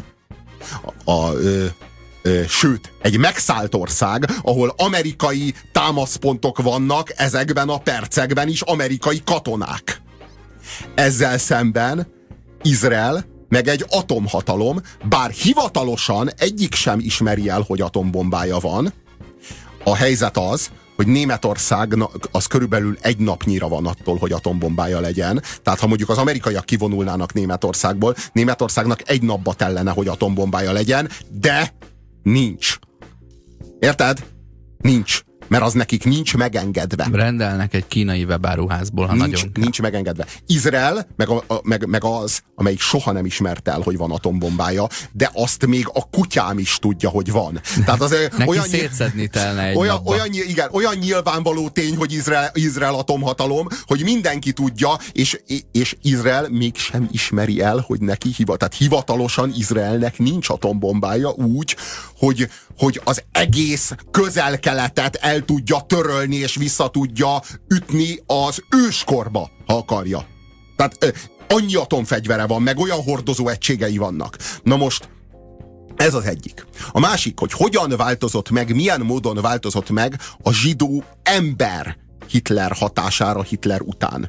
sőt, egy megszállt ország, ahol amerikai támaszpontok vannak ezekben a percekben is, amerikai katonák. Ezzel szemben Izrael meg egy atomhatalom, bár hivatalosan egyik sem ismeri el, hogy atombombája van. A helyzet az, hogy Németország az körülbelül egy napnyira van attól, hogy atombombája legyen. Tehát ha mondjuk az amerikaiak kivonulnának Németországból, Németországnak egy napba tellene, hogy atombombája legyen, de nincs. Érted? Nincs. Mert az nekik nincs megengedve. Rendelnek egy kínai webáruházból, ha nagyon kell. Nincs megengedve. Izrael, meg az, amelyik soha nem ismert el, hogy van atombombája, de azt még a kutyám is tudja, hogy van. Tehát az, neki szétszedni telne egy olyan nyilvánvaló tény, hogy Izrael atomhatalom, hogy mindenki tudja, és Izrael mégsem ismeri el, hogy neki tehát hivatalosan Izraelnek nincs atombombája úgy, hogy az egész Közel-Keletet el tudja törölni, és vissza tudja ütni az őskorba, ha akarja. Tehát annyi atomfegyvere van, meg olyan hordozó egységei vannak. Na most, ez az egyik. A másik, hogy hogyan változott meg, milyen módon változott meg a zsidó ember Hitler hatására, Hitler után.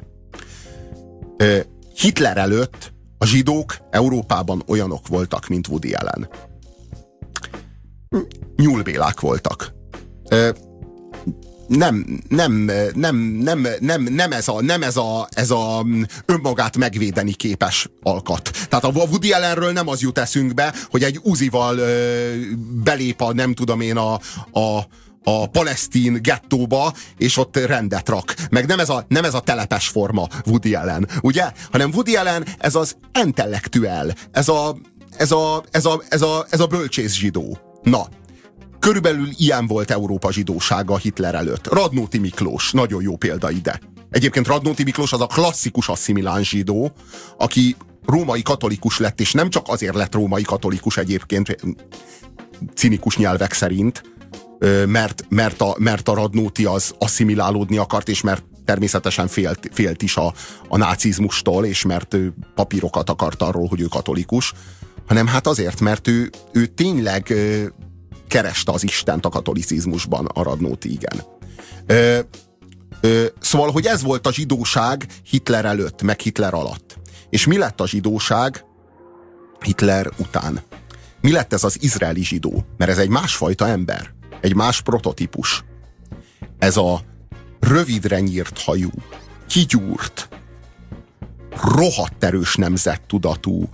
Hitler előtt a zsidók Európában olyanok voltak, mint Woody Allen. Nyúlbélák voltak. Nem ez a önmagát megvédeni képes alkat. Tehát a Woody Allenről nem az jut eszünkbe, hogy egy Uzival belép a palesztin gettóba, és ott rendet rak. Meg nem ez a telepes forma Woody Allen, ugye? Hanem Woody Allen ez az intellektuel, ez a bölcsész zsidó. Na, körülbelül ilyen volt Európa zsidósága Hitler előtt. Radnóti Miklós, nagyon jó példa ide. Egyébként Radnóti Miklós az a klasszikus asszimiláns zsidó, aki római katolikus lett, és nem csak azért lett római katolikus egyébként, cinikus nyelvek szerint, mert a Radnóti az asszimilálódni akart, és mert természetesen félt is a nácizmustól, és mert ő papírokat akart arról, hogy ő katolikus, hanem hát azért, mert ő tényleg kereste az Istent a katolicizmusban, a Radnóti, igen. Szóval, hogy ez volt a zsidóság Hitler előtt, meg Hitler alatt. És mi lett a zsidóság Hitler után? Mi lett ez az izraeli zsidó? Mert ez egy másfajta ember, egy más prototípus. Ez a rövidre nyírt hajú, kigyúrt, rohadt erős nemzettudatú,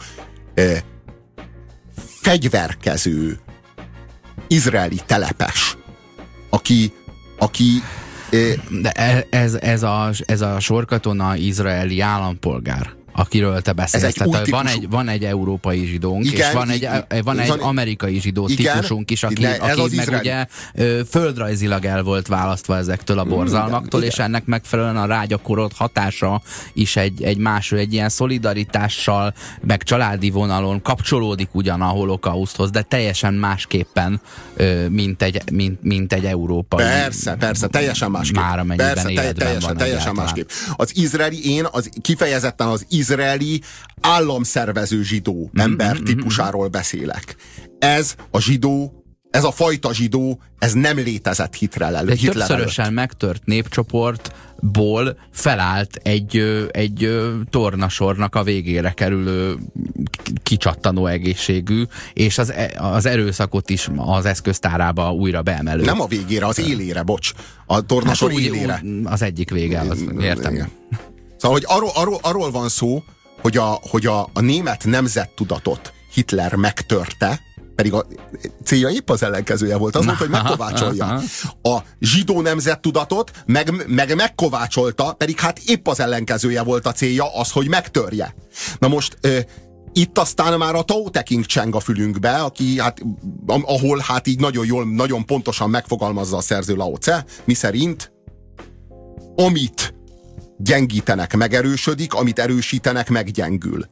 fegyverkező izraeli telepes, aki de ez a sorkatona izraeli állampolgár. akiről te beszélsz. Tehát van egy európai zsidónk, igen, és van egy amerikai zsidó típusunk is, aki meg ugye földrajzilag el volt választva ezektől a borzalmaktól, és ennek megfelelően a rágyakorolt hatása is egy ilyen szolidaritással, meg családi vonalon kapcsolódik ugyan a holokauszthoz, de teljesen másképpen, mint egy európai. Persze, teljesen másképp. Már amennyiben teljesen másképp. Kifejezetten az izraeli államszervező zsidó ember típusáról beszélek. Ez a fajta zsidó, ez nem létezett Hitler előtt. Egy többszörösen megtört népcsoportból felállt egy tornasornak a végére kerülő kicsattanó egészségű, és az erőszakot is az eszköztárába újra beemelő. Nem a végére, az élére, bocs. A tornasor élére. Az egyik vége, az értem. Igen. Szóval, hogy arról van szó, hogy a német nemzettudatot Hitler megtörte, pedig a célja épp az ellenkezője volt. Az volt, hogy megkovácsolja. A zsidó nemzettudatot megkovácsolta, pedig hát épp az ellenkezője volt a célja, az, hogy megtörje. Na most itt aztán már a Tao Te Ching cseng a fülünkbe, ahol hát így nagyon jól, nagyon pontosan megfogalmazza a szerző Lao Tse, miszerint amit gyengítenek, megerősödik, amit erősítenek, meggyengül.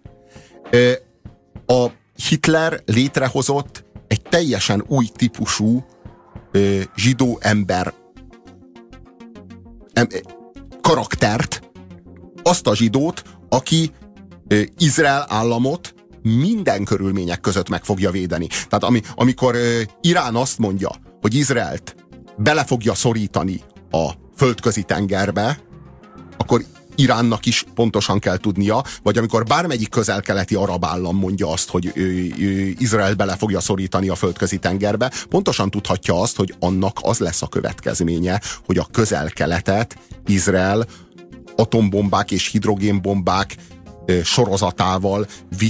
A Hitler létrehozott egy teljesen új típusú zsidó ember karaktert, azt a zsidót, aki Izrael államot minden körülmények között meg fogja védeni. Tehát amikor Irán azt mondja, hogy Izraelt bele fogja szorítani a Földközi tengerbe, akkor Iránnak is pontosan kell tudnia, vagy amikor bármelyik közel-keleti arab állam mondja azt, hogy Izrael bele fogja szorítani a Földközi tengerbe, pontosan tudhatja azt, hogy annak az lesz a következménye, hogy a közel-keletet Izrael atombombák és hidrogénbombák sorozatával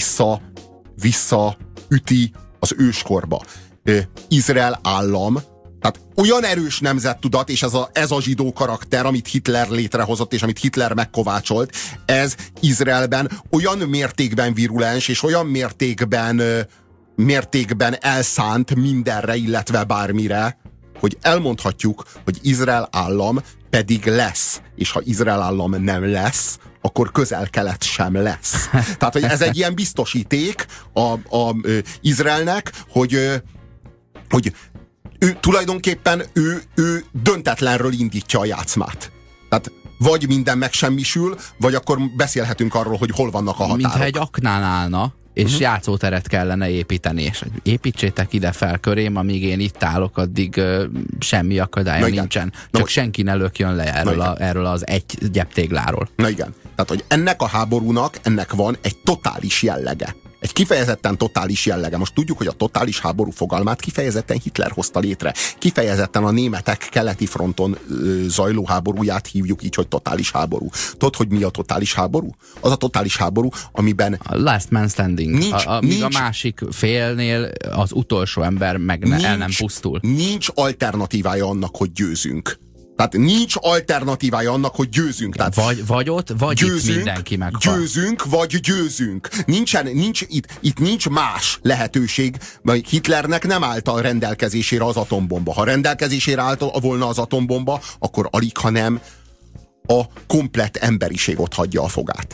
visszaüti az őskorba. Izrael állam, tehát olyan erős nemzettudat, és ez a zsidó karakter, amit Hitler létrehozott, és amit Hitler megkovácsolt, ez Izraelben olyan mértékben virulens, és olyan mértékben elszánt mindenre, illetve bármire, hogy elmondhatjuk, hogy Izrael állam pedig lesz, és ha Izrael állam nem lesz, akkor közel-kelet sem lesz. Tehát, hogy ez egy ilyen biztosíték a Izraelnek, hogy tulajdonképpen ő döntetlenről indítja a játszmát. Tehát vagy minden megsemmisül, vagy akkor beszélhetünk arról, hogy hol vannak a határok. Mintha egy aknán állna, és játszóteret kellene építeni, és építsétek ide fel körém, amíg én itt állok, addig semmi akadálya nincsen. Csak senki ne lökjön le erről az egy gyeptégláról. Na igen. Tehát, hogy ennek a háborúnak, ennek van egy totális jellege. Egy kifejezetten totális jellege. Most tudjuk, hogy a totális háború fogalmát kifejezetten Hitler hozta létre. Kifejezetten a németek keleti fronton zajló háborúját hívjuk így, hogy totális háború. Tudod, hogy mi a totális háború? Az a totális háború, amiben... A last man standing. Míg a másik félnél az utolsó ember el nem pusztul. Nincs alternatívája annak, hogy győzünk. Tehát nincs alternatívája annak, hogy győzünk. Tehát vagy ott, vagy győzünk, itt mindenki meghal. Győzünk, vagy győzünk. Itt nincs más lehetőség, mert Hitlernek nem állt a rendelkezésére az atombomba. Ha rendelkezésére állt volna az atombomba, akkor alig, hanem a komplett emberiség ott hagyja a fogát.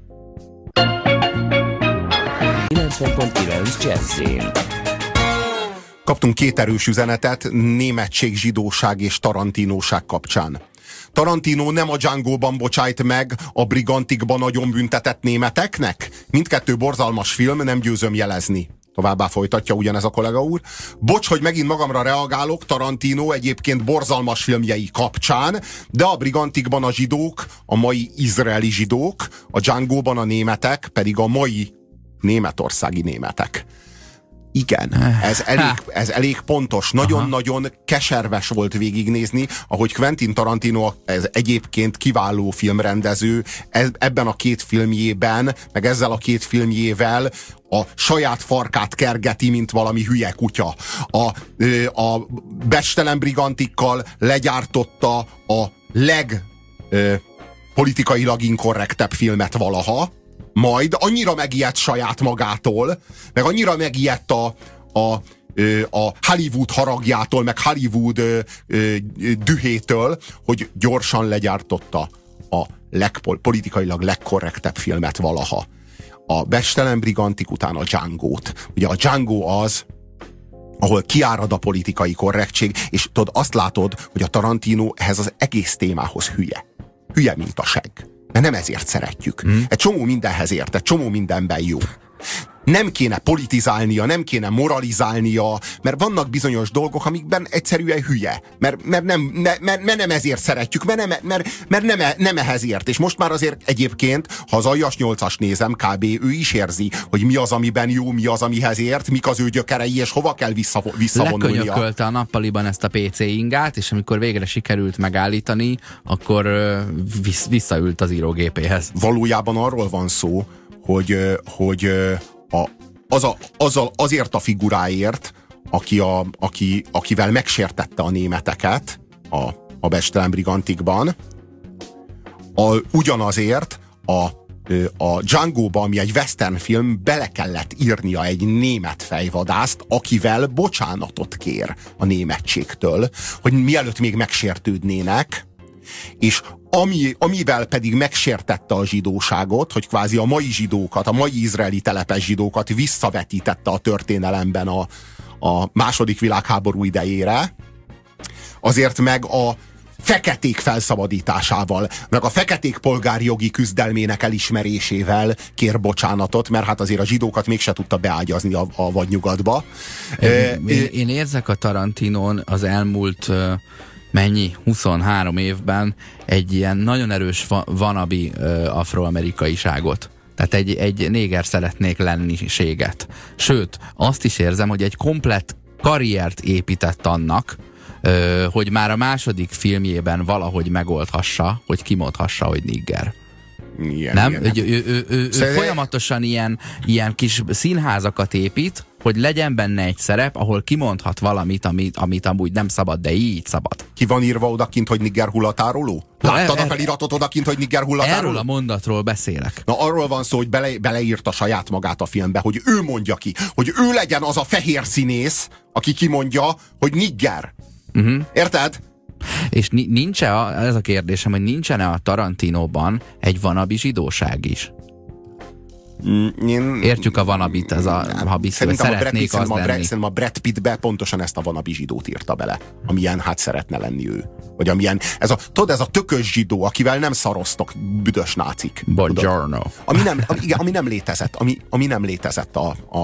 90.9 Jazzin. Kaptunk két erős üzenetet németség, zsidóság és tarantinóság kapcsán. Tarantino nem a Django-ban bocsájt meg a Brigantikban nagyon büntetett németeknek? Mindkettő borzalmas film, nem győzöm jelezni. Továbbá folytatja ugyanez a kollega úr. Bocs, hogy megint magamra reagálok, Tarantino egyébként borzalmas filmjei kapcsán, de a Brigantikban a zsidók, a mai izraeli zsidók, a Django-ban a németek, pedig a mai németországi németek. Igen, ez elég pontos. Nagyon-nagyon keserves volt végignézni, ahogy Quentin Tarantino, ez egyébként kiváló filmrendező, ebben a két filmjében, meg ezzel a két filmjével a saját farkát kergeti, mint valami hülye kutya. A Becstelen Brigantikkal legyártotta a politikailag inkorrektebb filmet valaha, majd annyira megijedt saját magától, meg annyira megijedt a Hollywood haragjától, meg Hollywood dühétől, hogy gyorsan legyártotta a politikailag legkorrektebb filmet valaha. A Becstelen Brigantik után a Django-t. Ugye a Django az, ahol kiárad a politikai korrektség, és tudod, azt látod, hogy a Tarantino ehhez az egész témához hülye. Hülye, mint a segg. Mert nem ezért szeretjük. Egy csomó mindenhez ért, egy csomó mindenben jó. Nem kéne politizálnia, nem kéne moralizálnia, mert vannak bizonyos dolgok, amikben egyszerűen hülye. Mert nem ezért szeretjük, mert nem ehhez ért. És most már azért egyébként, ha az Aljas 8-as nézem, kb. Ő is érzi, hogy mi az, amiben jó, mi az, amihez ért, mik az ő gyökerei, és hova kell visszavonulnia. Lekönyökölte a nappaliban ezt a PC ingát, és amikor végre sikerült megállítani, akkor visszaült az írógépéhez. Valójában arról van szó, hogy azért a figuráért, akivel megsértette a németeket a Becstelen Brigantikban, ugyanazért a Django-ba, ami egy western film, bele kellett írnia egy német fejvadászt, akivel bocsánatot kér a németségtől, hogy mielőtt még megsértődnének, és amivel pedig megsértette a zsidóságot, hogy kvázi a mai zsidókat, a mai izraeli telepes zsidókat visszavetítette a történelemben a második világháború idejére, azért meg a feketék felszabadításával, meg a feketék polgárjogi küzdelmének elismerésével kér bocsánatot, mert hát azért a zsidókat mégse tudta beágyazni a vadnyugatba. Én érzek a Tarantinon az elmúlt 23 évben egy ilyen nagyon erős vanabi afroamerikaiságot. Tehát egy néger szeretnék lenniséget. Sőt, azt is érzem, hogy egy komplett karriert épített annak, hogy már a második filmjében valahogy megoldhassa, hogy kimondhassa, hogy nigger. Nem? Ő folyamatosan ilyen kis színházakat épít, hogy legyen benne egy szerep, ahol kimondhat valamit, amit amúgy nem szabad, de így szabad. Ki van írva odakint, hogy nigger hullatároló? Láttad a feliratot odakint, hogy nigger hullatároló? Erről a mondatról beszélek. Na, arról van szó, hogy beleírta saját magát a filmbe, hogy ő mondja ki, hogy ő legyen az a fehér színész, aki kimondja, hogy nigger. Érted? És nincs-e, ez a kérdésem, hogy nincsen-e a Tarantinóban egy vanabi zsidóság is? Értjük a vanabit, ez ha szeretnék az lenni. Szerintem a Brad Pittbe pontosan ezt a vanabi zsidót írta bele, amilyen hát szeretne lenni ő. Vagy amilyen, ez a tökös zsidó, akivel nem szaroztok büdös nácik. Buongiorno. Ami nem létezett, ami nem létezett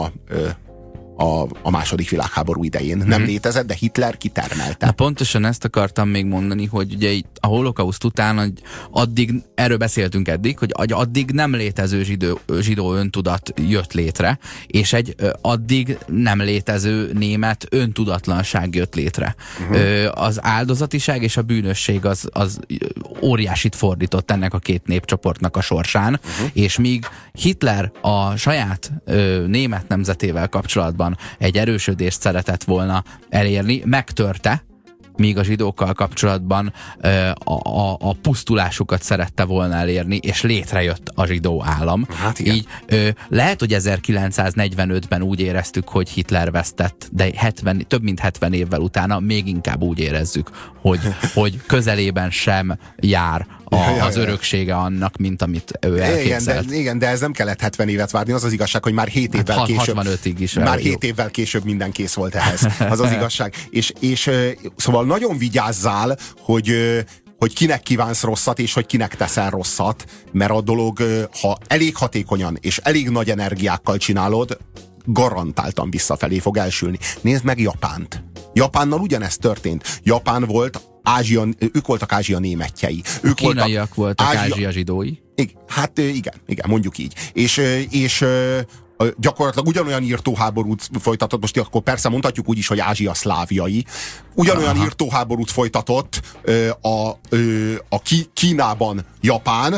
a második világháború idején. Nem létezett, de Hitler kitermelte. Na, pontosan ezt akartam még mondani, hogy ugye itt a holokauszt után addig, erről beszéltünk eddig, hogy addig nem létező zsidó öntudat jött létre, és egy addig nem létező német öntudatlanság jött létre. Az áldozatiság és a bűnösség az óriásit fordított ennek a két népcsoportnak a sorsán, és míg Hitler a saját német nemzetével kapcsolatban egy erősödést szeretett volna elérni, megtörte, míg a zsidókkal kapcsolatban a pusztulásukat szerette volna elérni, és létrejött a zsidó állam. Hát igen. Így lehet, hogy 1945-ben úgy éreztük, hogy Hitler vesztett, de több mint 70 évvel utána még inkább úgy érezzük, hogy közelében sem jár az öröksége annak, mint amit ő elképzelt. Igen, de ez nem kellett 70 évet várni, az igazság, hogy már 7 évvel később. 65-ig is. Már 7 évvel később minden kész volt ehhez. Az igazság. És szóval nagyon vigyázzál, hogy kinek kívánsz rosszat, és hogy kinek teszel rosszat, mert a dolog, ha elég hatékonyan és elég nagy energiákkal csinálod, garantáltan visszafelé fog elsülni. Nézd meg Japánt. Japánnal ugyanezt történt. Japán volt ők voltak Ázsia németjei. Kínaiak voltak Ázsia zsidói. Hát igen, mondjuk így. És gyakorlatilag ugyanolyan írtóháborút folytatott, most akkor persze mondhatjuk úgy is, hogy Ázsia szlávjai, ugyanolyan írtóháborút folytatott a Kínában Japán,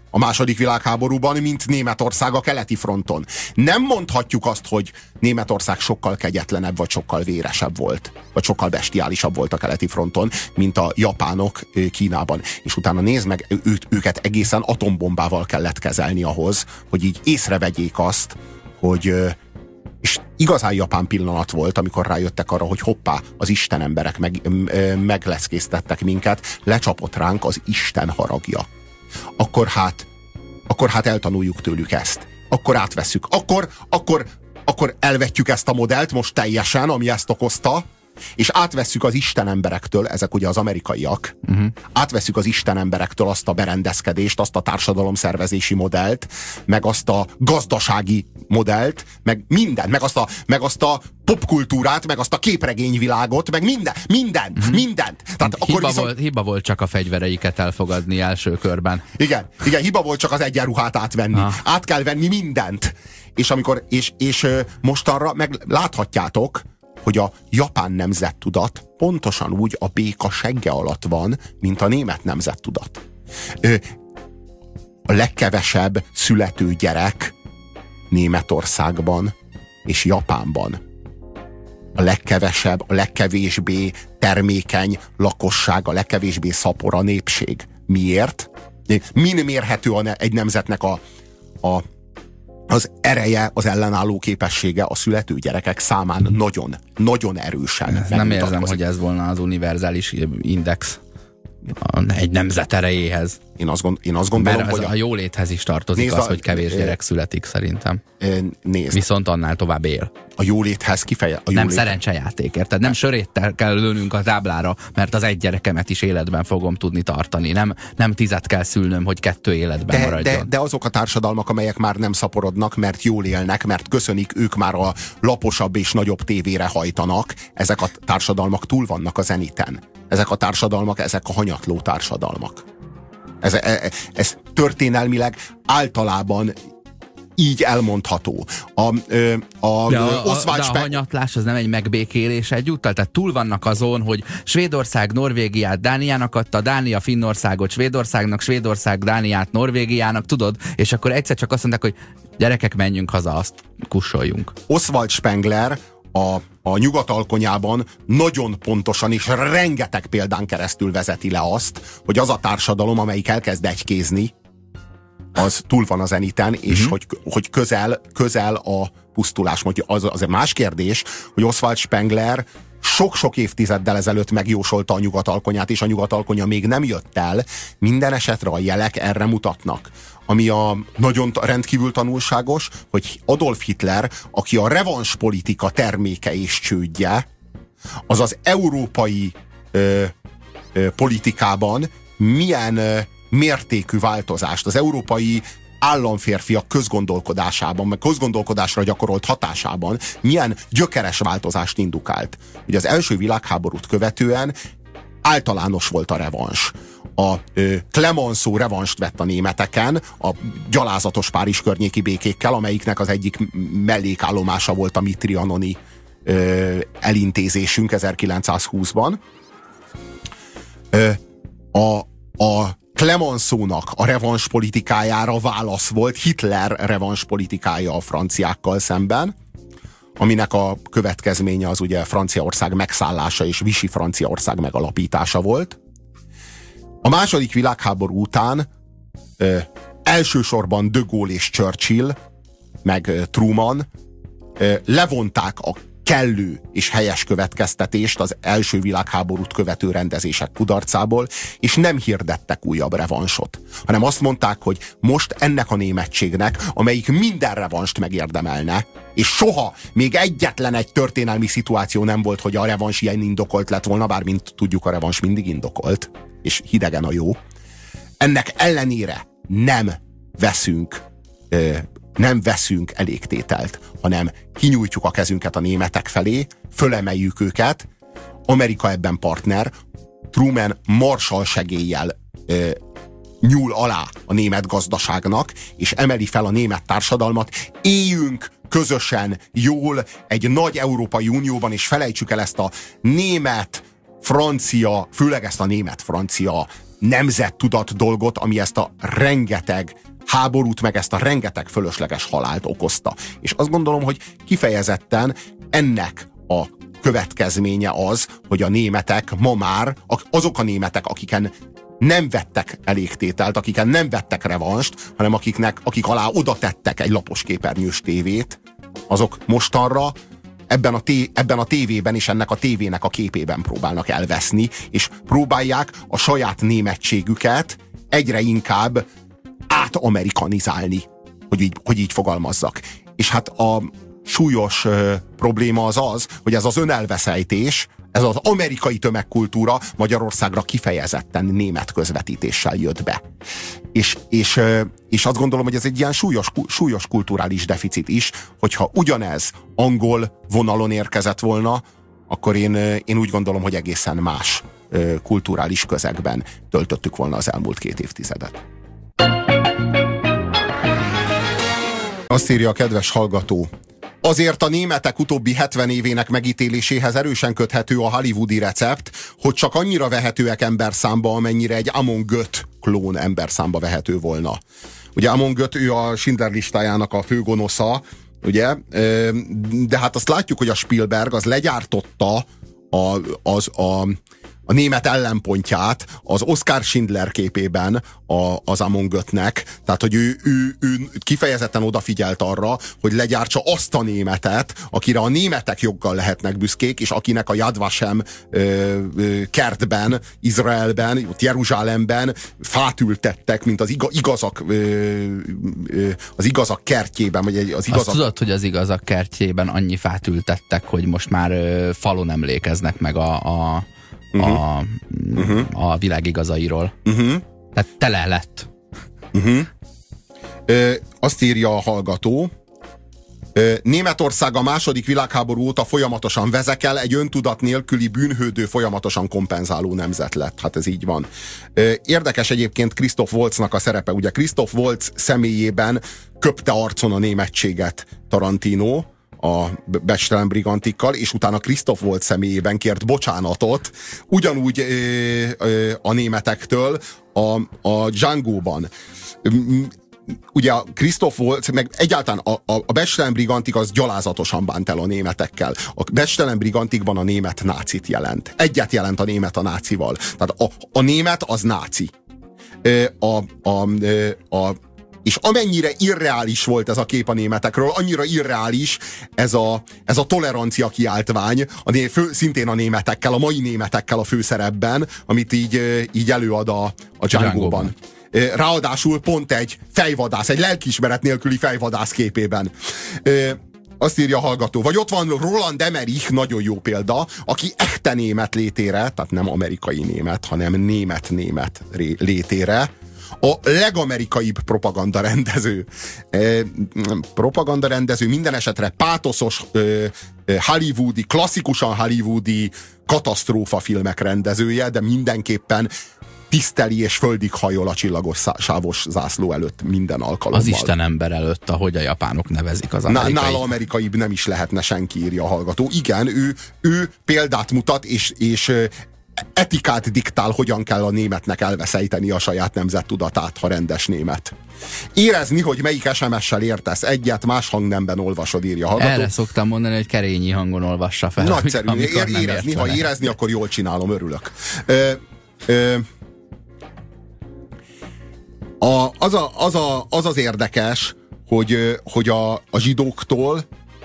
a második világháborúban, mint Németország a keleti fronton. Nem mondhatjuk azt, hogy Németország sokkal kegyetlenebb, vagy sokkal véresebb volt, vagy sokkal bestiálisabb volt a keleti fronton, mint a japánok Kínában. És utána nézd meg, őket egészen atombombával kellett kezelni ahhoz, hogy így észrevegyék azt, hogy és igazán japán pillanat volt, amikor rájöttek arra, hogy hoppá, az Isten emberek megleszkéztettek minket, lecsapott ránk az Isten haragja. Akkor hát eltanuljuk tőlük ezt. Akkor átvesszük. Akkor elvetjük ezt a modellt most teljesen, ami ezt okozta, és átvesszük az Isten emberektől, ezek ugye az amerikaiak, átvesszük az Isten emberektől azt a berendezkedést, azt a társadalomszervezési modellt, meg azt a gazdasági modellt, meg mindent, meg azt a popkultúrát, meg azt a képregényvilágot, meg mindent. Tehát akkor hiba volt csak a fegyvereiket elfogadni első körben. Igen, hiba volt csak az egyenruhát átvenni. Át kell venni mindent. És mostanra meg láthatjátok, hogy a japán nemzettudat pontosan úgy a béka segge alatt van, mint a német nemzettudat. A legkevesebb születő gyerek Németországban és Japánban. A legkevésbé termékeny lakosság, a legkevésbé szapora a népség. Miért? Min mérhető egy nemzetnek az ereje, az ellenálló képessége a születő gyerekek számán nagyon, nagyon erősen. Nem érzem, hogy ez volna az univerzális index egy nemzet erejéhez. Én azt gondolom, mert hogy a jóléthez is tartozik az, hogy kevés gyerek születik szerintem. Viszont annál tovább él. A jóléthez nem szerencsejáték, érted? Nem sörét kell lőnünk a táblára, mert az egy gyerekemet is életben fogom tudni tartani. Nem 10 kell szülnöm, hogy 2 életben maradjon. De azok a társadalmak, amelyek már nem szaporodnak, mert jól élnek, mert köszönik, ők már a laposabb és nagyobb tévére hajtanak, ezek a társadalmak túl vannak a zeniten. Ezek a társadalmak, ezek a hanyatló társadalmak. Ez történelmileg általában így elmondható. De a hanyatlás az nem egy megbékélés egyúttal? Tehát túl vannak azon, hogy Svédország Norvégiát Dániának adta, Dánia Finnországot Svédországnak, Svédország Dániát Norvégiának, tudod? És akkor egyszer csak azt mondták, hogy gyerekek, menjünk haza, azt kussoljunk. Oswald Spengler a Nyugat-Alkonyában nagyon pontosan és rengeteg példán keresztül vezeti le azt, hogy az a társadalom, amelyik elkezd egykézni, az túl van a zeniten, és hogy közel a pusztulás. Az más kérdés, hogy Oswald Spengler sok-sok évtizeddel ezelőtt megjósolta a Nyugat-Alkonyát, és a Nyugat-Alkonya még nem jött el. Minden esetre a jelek erre mutatnak. Ami a nagyon rendkívül tanulságos, hogy Adolf Hitler, aki a revanspolitika terméke és csődje, az az európai politikában milyen mértékű változást, az európai államférfiak közgondolkodásában, meg közgondolkodásra gyakorolt hatásában milyen gyökeres változást indukált. Ugye az első világháborút követően általános volt a revans. A Clemenceau revanst vett a németeken, a gyalázatos Párizs környéki békékkel, amelyiknek az egyik mellékállomása volt a mi trianoni elintézésünk 1920-ban. A Clemenceaunak a revans politikájára válasz volt Hitler revans politikája a franciákkal szemben, aminek a következménye az ugye Franciaország megszállása és Vichy Franciaország megalapítása volt. A második világháború után elsősorban de Gaulle és Churchill, meg Truman levonták a kellő és helyes következtetést az első világháborút követő rendezések kudarcából, és nem hirdettek újabb revansot, hanem azt mondták, hogy most ennek a németségnek, amelyik minden revanst megérdemelne, és soha még egyetlen egy történelmi szituáció nem volt, hogy a revans ilyen indokolt lett volna, bár mint tudjuk, a revans mindig indokolt, és hidegen a jó. Ennek ellenére nem veszünk elégtételt, hanem kinyújtjuk a kezünket a németek felé, fölemeljük őket, Amerika ebben partner, Truman Marshall segéllyel nyúl alá a német gazdaságnak, és emeli fel a német társadalmat, éljünk közösen, jól, egy nagy Európai Unióban, és felejtsük el ezt a német-francia, főleg ezt a német-francia nemzettudat dolgot, ami ezt a rengeteg háborút, meg ezt a rengeteg fölösleges halált okozta. És azt gondolom, hogy kifejezetten ennek a következménye az, hogy a németek ma már, azok a németek, akiken nem vettek elégtételt, akiken nem vettek revanst, hanem akik alá oda tettek egy lapos képernyős tévét, azok mostanra ebben a tévében és ennek a tévének a képében próbálnak elveszni, és próbálják a saját németségüket egyre inkább átamerikanizálni, hogy így fogalmazzak. És hát a súlyos probléma az, hogy ez az önelveszejtés, ez az amerikai tömegkultúra Magyarországra kifejezetten német közvetítéssel jött be. És azt gondolom, hogy ez egy ilyen súlyos kulturális deficit is, hogyha ugyanez angol vonalon érkezett volna, akkor én úgy gondolom, hogy egészen más kulturális közegben töltöttük volna az elmúlt 2 évtizedet. Azt írja a kedves hallgató: azért a németek utóbbi 70 évének megítéléséhez erősen köthető a hollywoodi recept, hogy csak annyira vehetőek emberszámba, amennyire egy Amon Göth klón emberszámba vehető volna. Ugye Amon Göth, ő a Schindler listájának a főgonosza, ugye? De hát azt látjuk, hogy a Spielberg az legyártotta a német ellenpontját az Oskar Schindler képében az Amon Göthnek. Tehát, hogy ő kifejezetten odafigyelt arra, hogy legyártsa azt a németet, akire a németek joggal lehetnek büszkék, és akinek a Yad Vashem kertben, Izraelben, ott Jeruzsálemben fát ültettek, mint az igazak kertjében, vagy az igazak... Azt tudod, hogy az igazak kertjében annyi fát ültettek, hogy most már falon emlékeznek meg a világ igazairól. Tehát tele lett. Azt írja a hallgató: Németország a II. Világháború óta folyamatosan vezekel, egy öntudat nélküli bűnhődő, folyamatosan kompenzáló nemzet lett. Hát ez így van. Érdekes egyébként Christoph Waltznak a szerepe. Ugye Christoph Waltz személyében köpte arcon a németséget Tarantino a Becstelen brigantikkal, és utána Christoph Waltz személyében kért bocsánatot ugyanúgy a németektől a Django-ban. Ugye a Christoph Waltz, meg egyáltalán a Becstelen brigantik az gyalázatosan bánt el a németekkel. A Becstelen brigantikban a német nácit jelent. Egyet jelent a német a nácival. Tehát a német az náci. És amennyire irreális volt ez a kép a németekről, annyira irreális ez a tolerancia kiáltvány, szintén a németekkel, a mai németekkel a főszerepben, amit így előad a Django-ban. Ráadásul pont egy fejvadász, egy lelkiismeret nélküli fejvadász képében. Azt írja a hallgató, vagy ott van Roland Emmerich, nagyon jó példa, aki echte német létére, tehát nem amerikai német, hanem német létére a legamerikaibb propagandarendező, minden esetre pátoszos hollywoodi, klasszikusan hollywoodi katasztrófafilmek rendezője, de mindenképpen tiszteli és földig hajol a csillagos sávos zászló előtt minden alkalommal. Az Isten ember előtt, ahogy a japánok nevezik az amerikai. Nála amerikaibb nem is lehetne senki, írja a hallgató. Igen, ő példát mutat, és etikát diktál, hogyan kell a németnek elveszejteni a saját nemzettudatát, ha rendes német. Érezni, hogy melyik SMS-sel értesz egyet, más hangnemben olvasod, írja a hallgató. Erre szoktam mondani, hogy kerényi hangon olvassa fel. Nagyszerű, érezni, ha érezni, akkor jól csinálom, örülök. Az érdekes, hogy a zsidóktól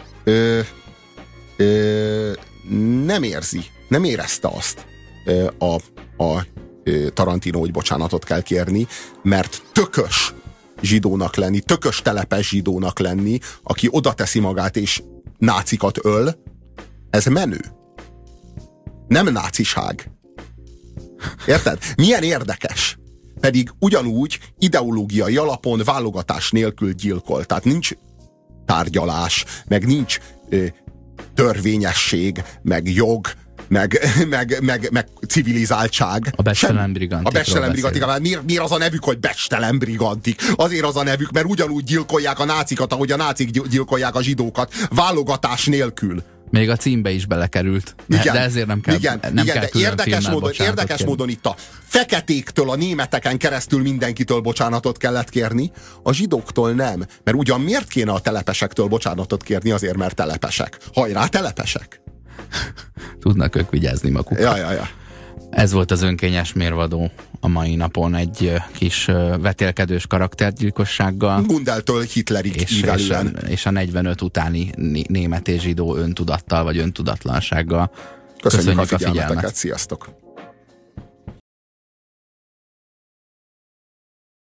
nem érezte azt a Tarantino, hogy bocsánatot kell kérni, mert tökös zsidónak lenni, tökös telepes zsidónak lenni, aki oda teszi magát és nácikat öl, ez menő. Nem náciság. Érted? Milyen érdekes. Pedig ugyanúgy ideológiai alapon válogatás nélkül gyilkol. Tehát nincs tárgyalás, meg nincs törvényesség, meg jog, meg civilizáltság. A Becstelen brigantik. A Becstelen brigantik. Miért az a nevük, hogy Becstelen brigantik? Azért az a nevük, mert ugyanúgy gyilkolják a nácikat, ahogy a nácik gyilkolják a zsidókat. Válogatás nélkül. Még a címbe is belekerült. De ezért nem kell, igen, nem igen, kell de érdekes módon itt a feketéktől, a németeken keresztül mindenkitől bocsánatot kellett kérni, a zsidóktól nem. Mert ugyan miért kéne a telepesektől bocsánatot kérni? Azért, mert telepesek. Hajrá, telepesek! Tudnak ők vigyázni magukra. Ja. Ez volt az önkényes mérvadó a mai napon, egy kis vetélkedős karaktergyilkossággal. Gundeltől Hitlerig ívelően. És a 45 utáni német és zsidó öntudattal vagy öntudatlansággal. Köszönjük a figyelmeteket, sziasztok!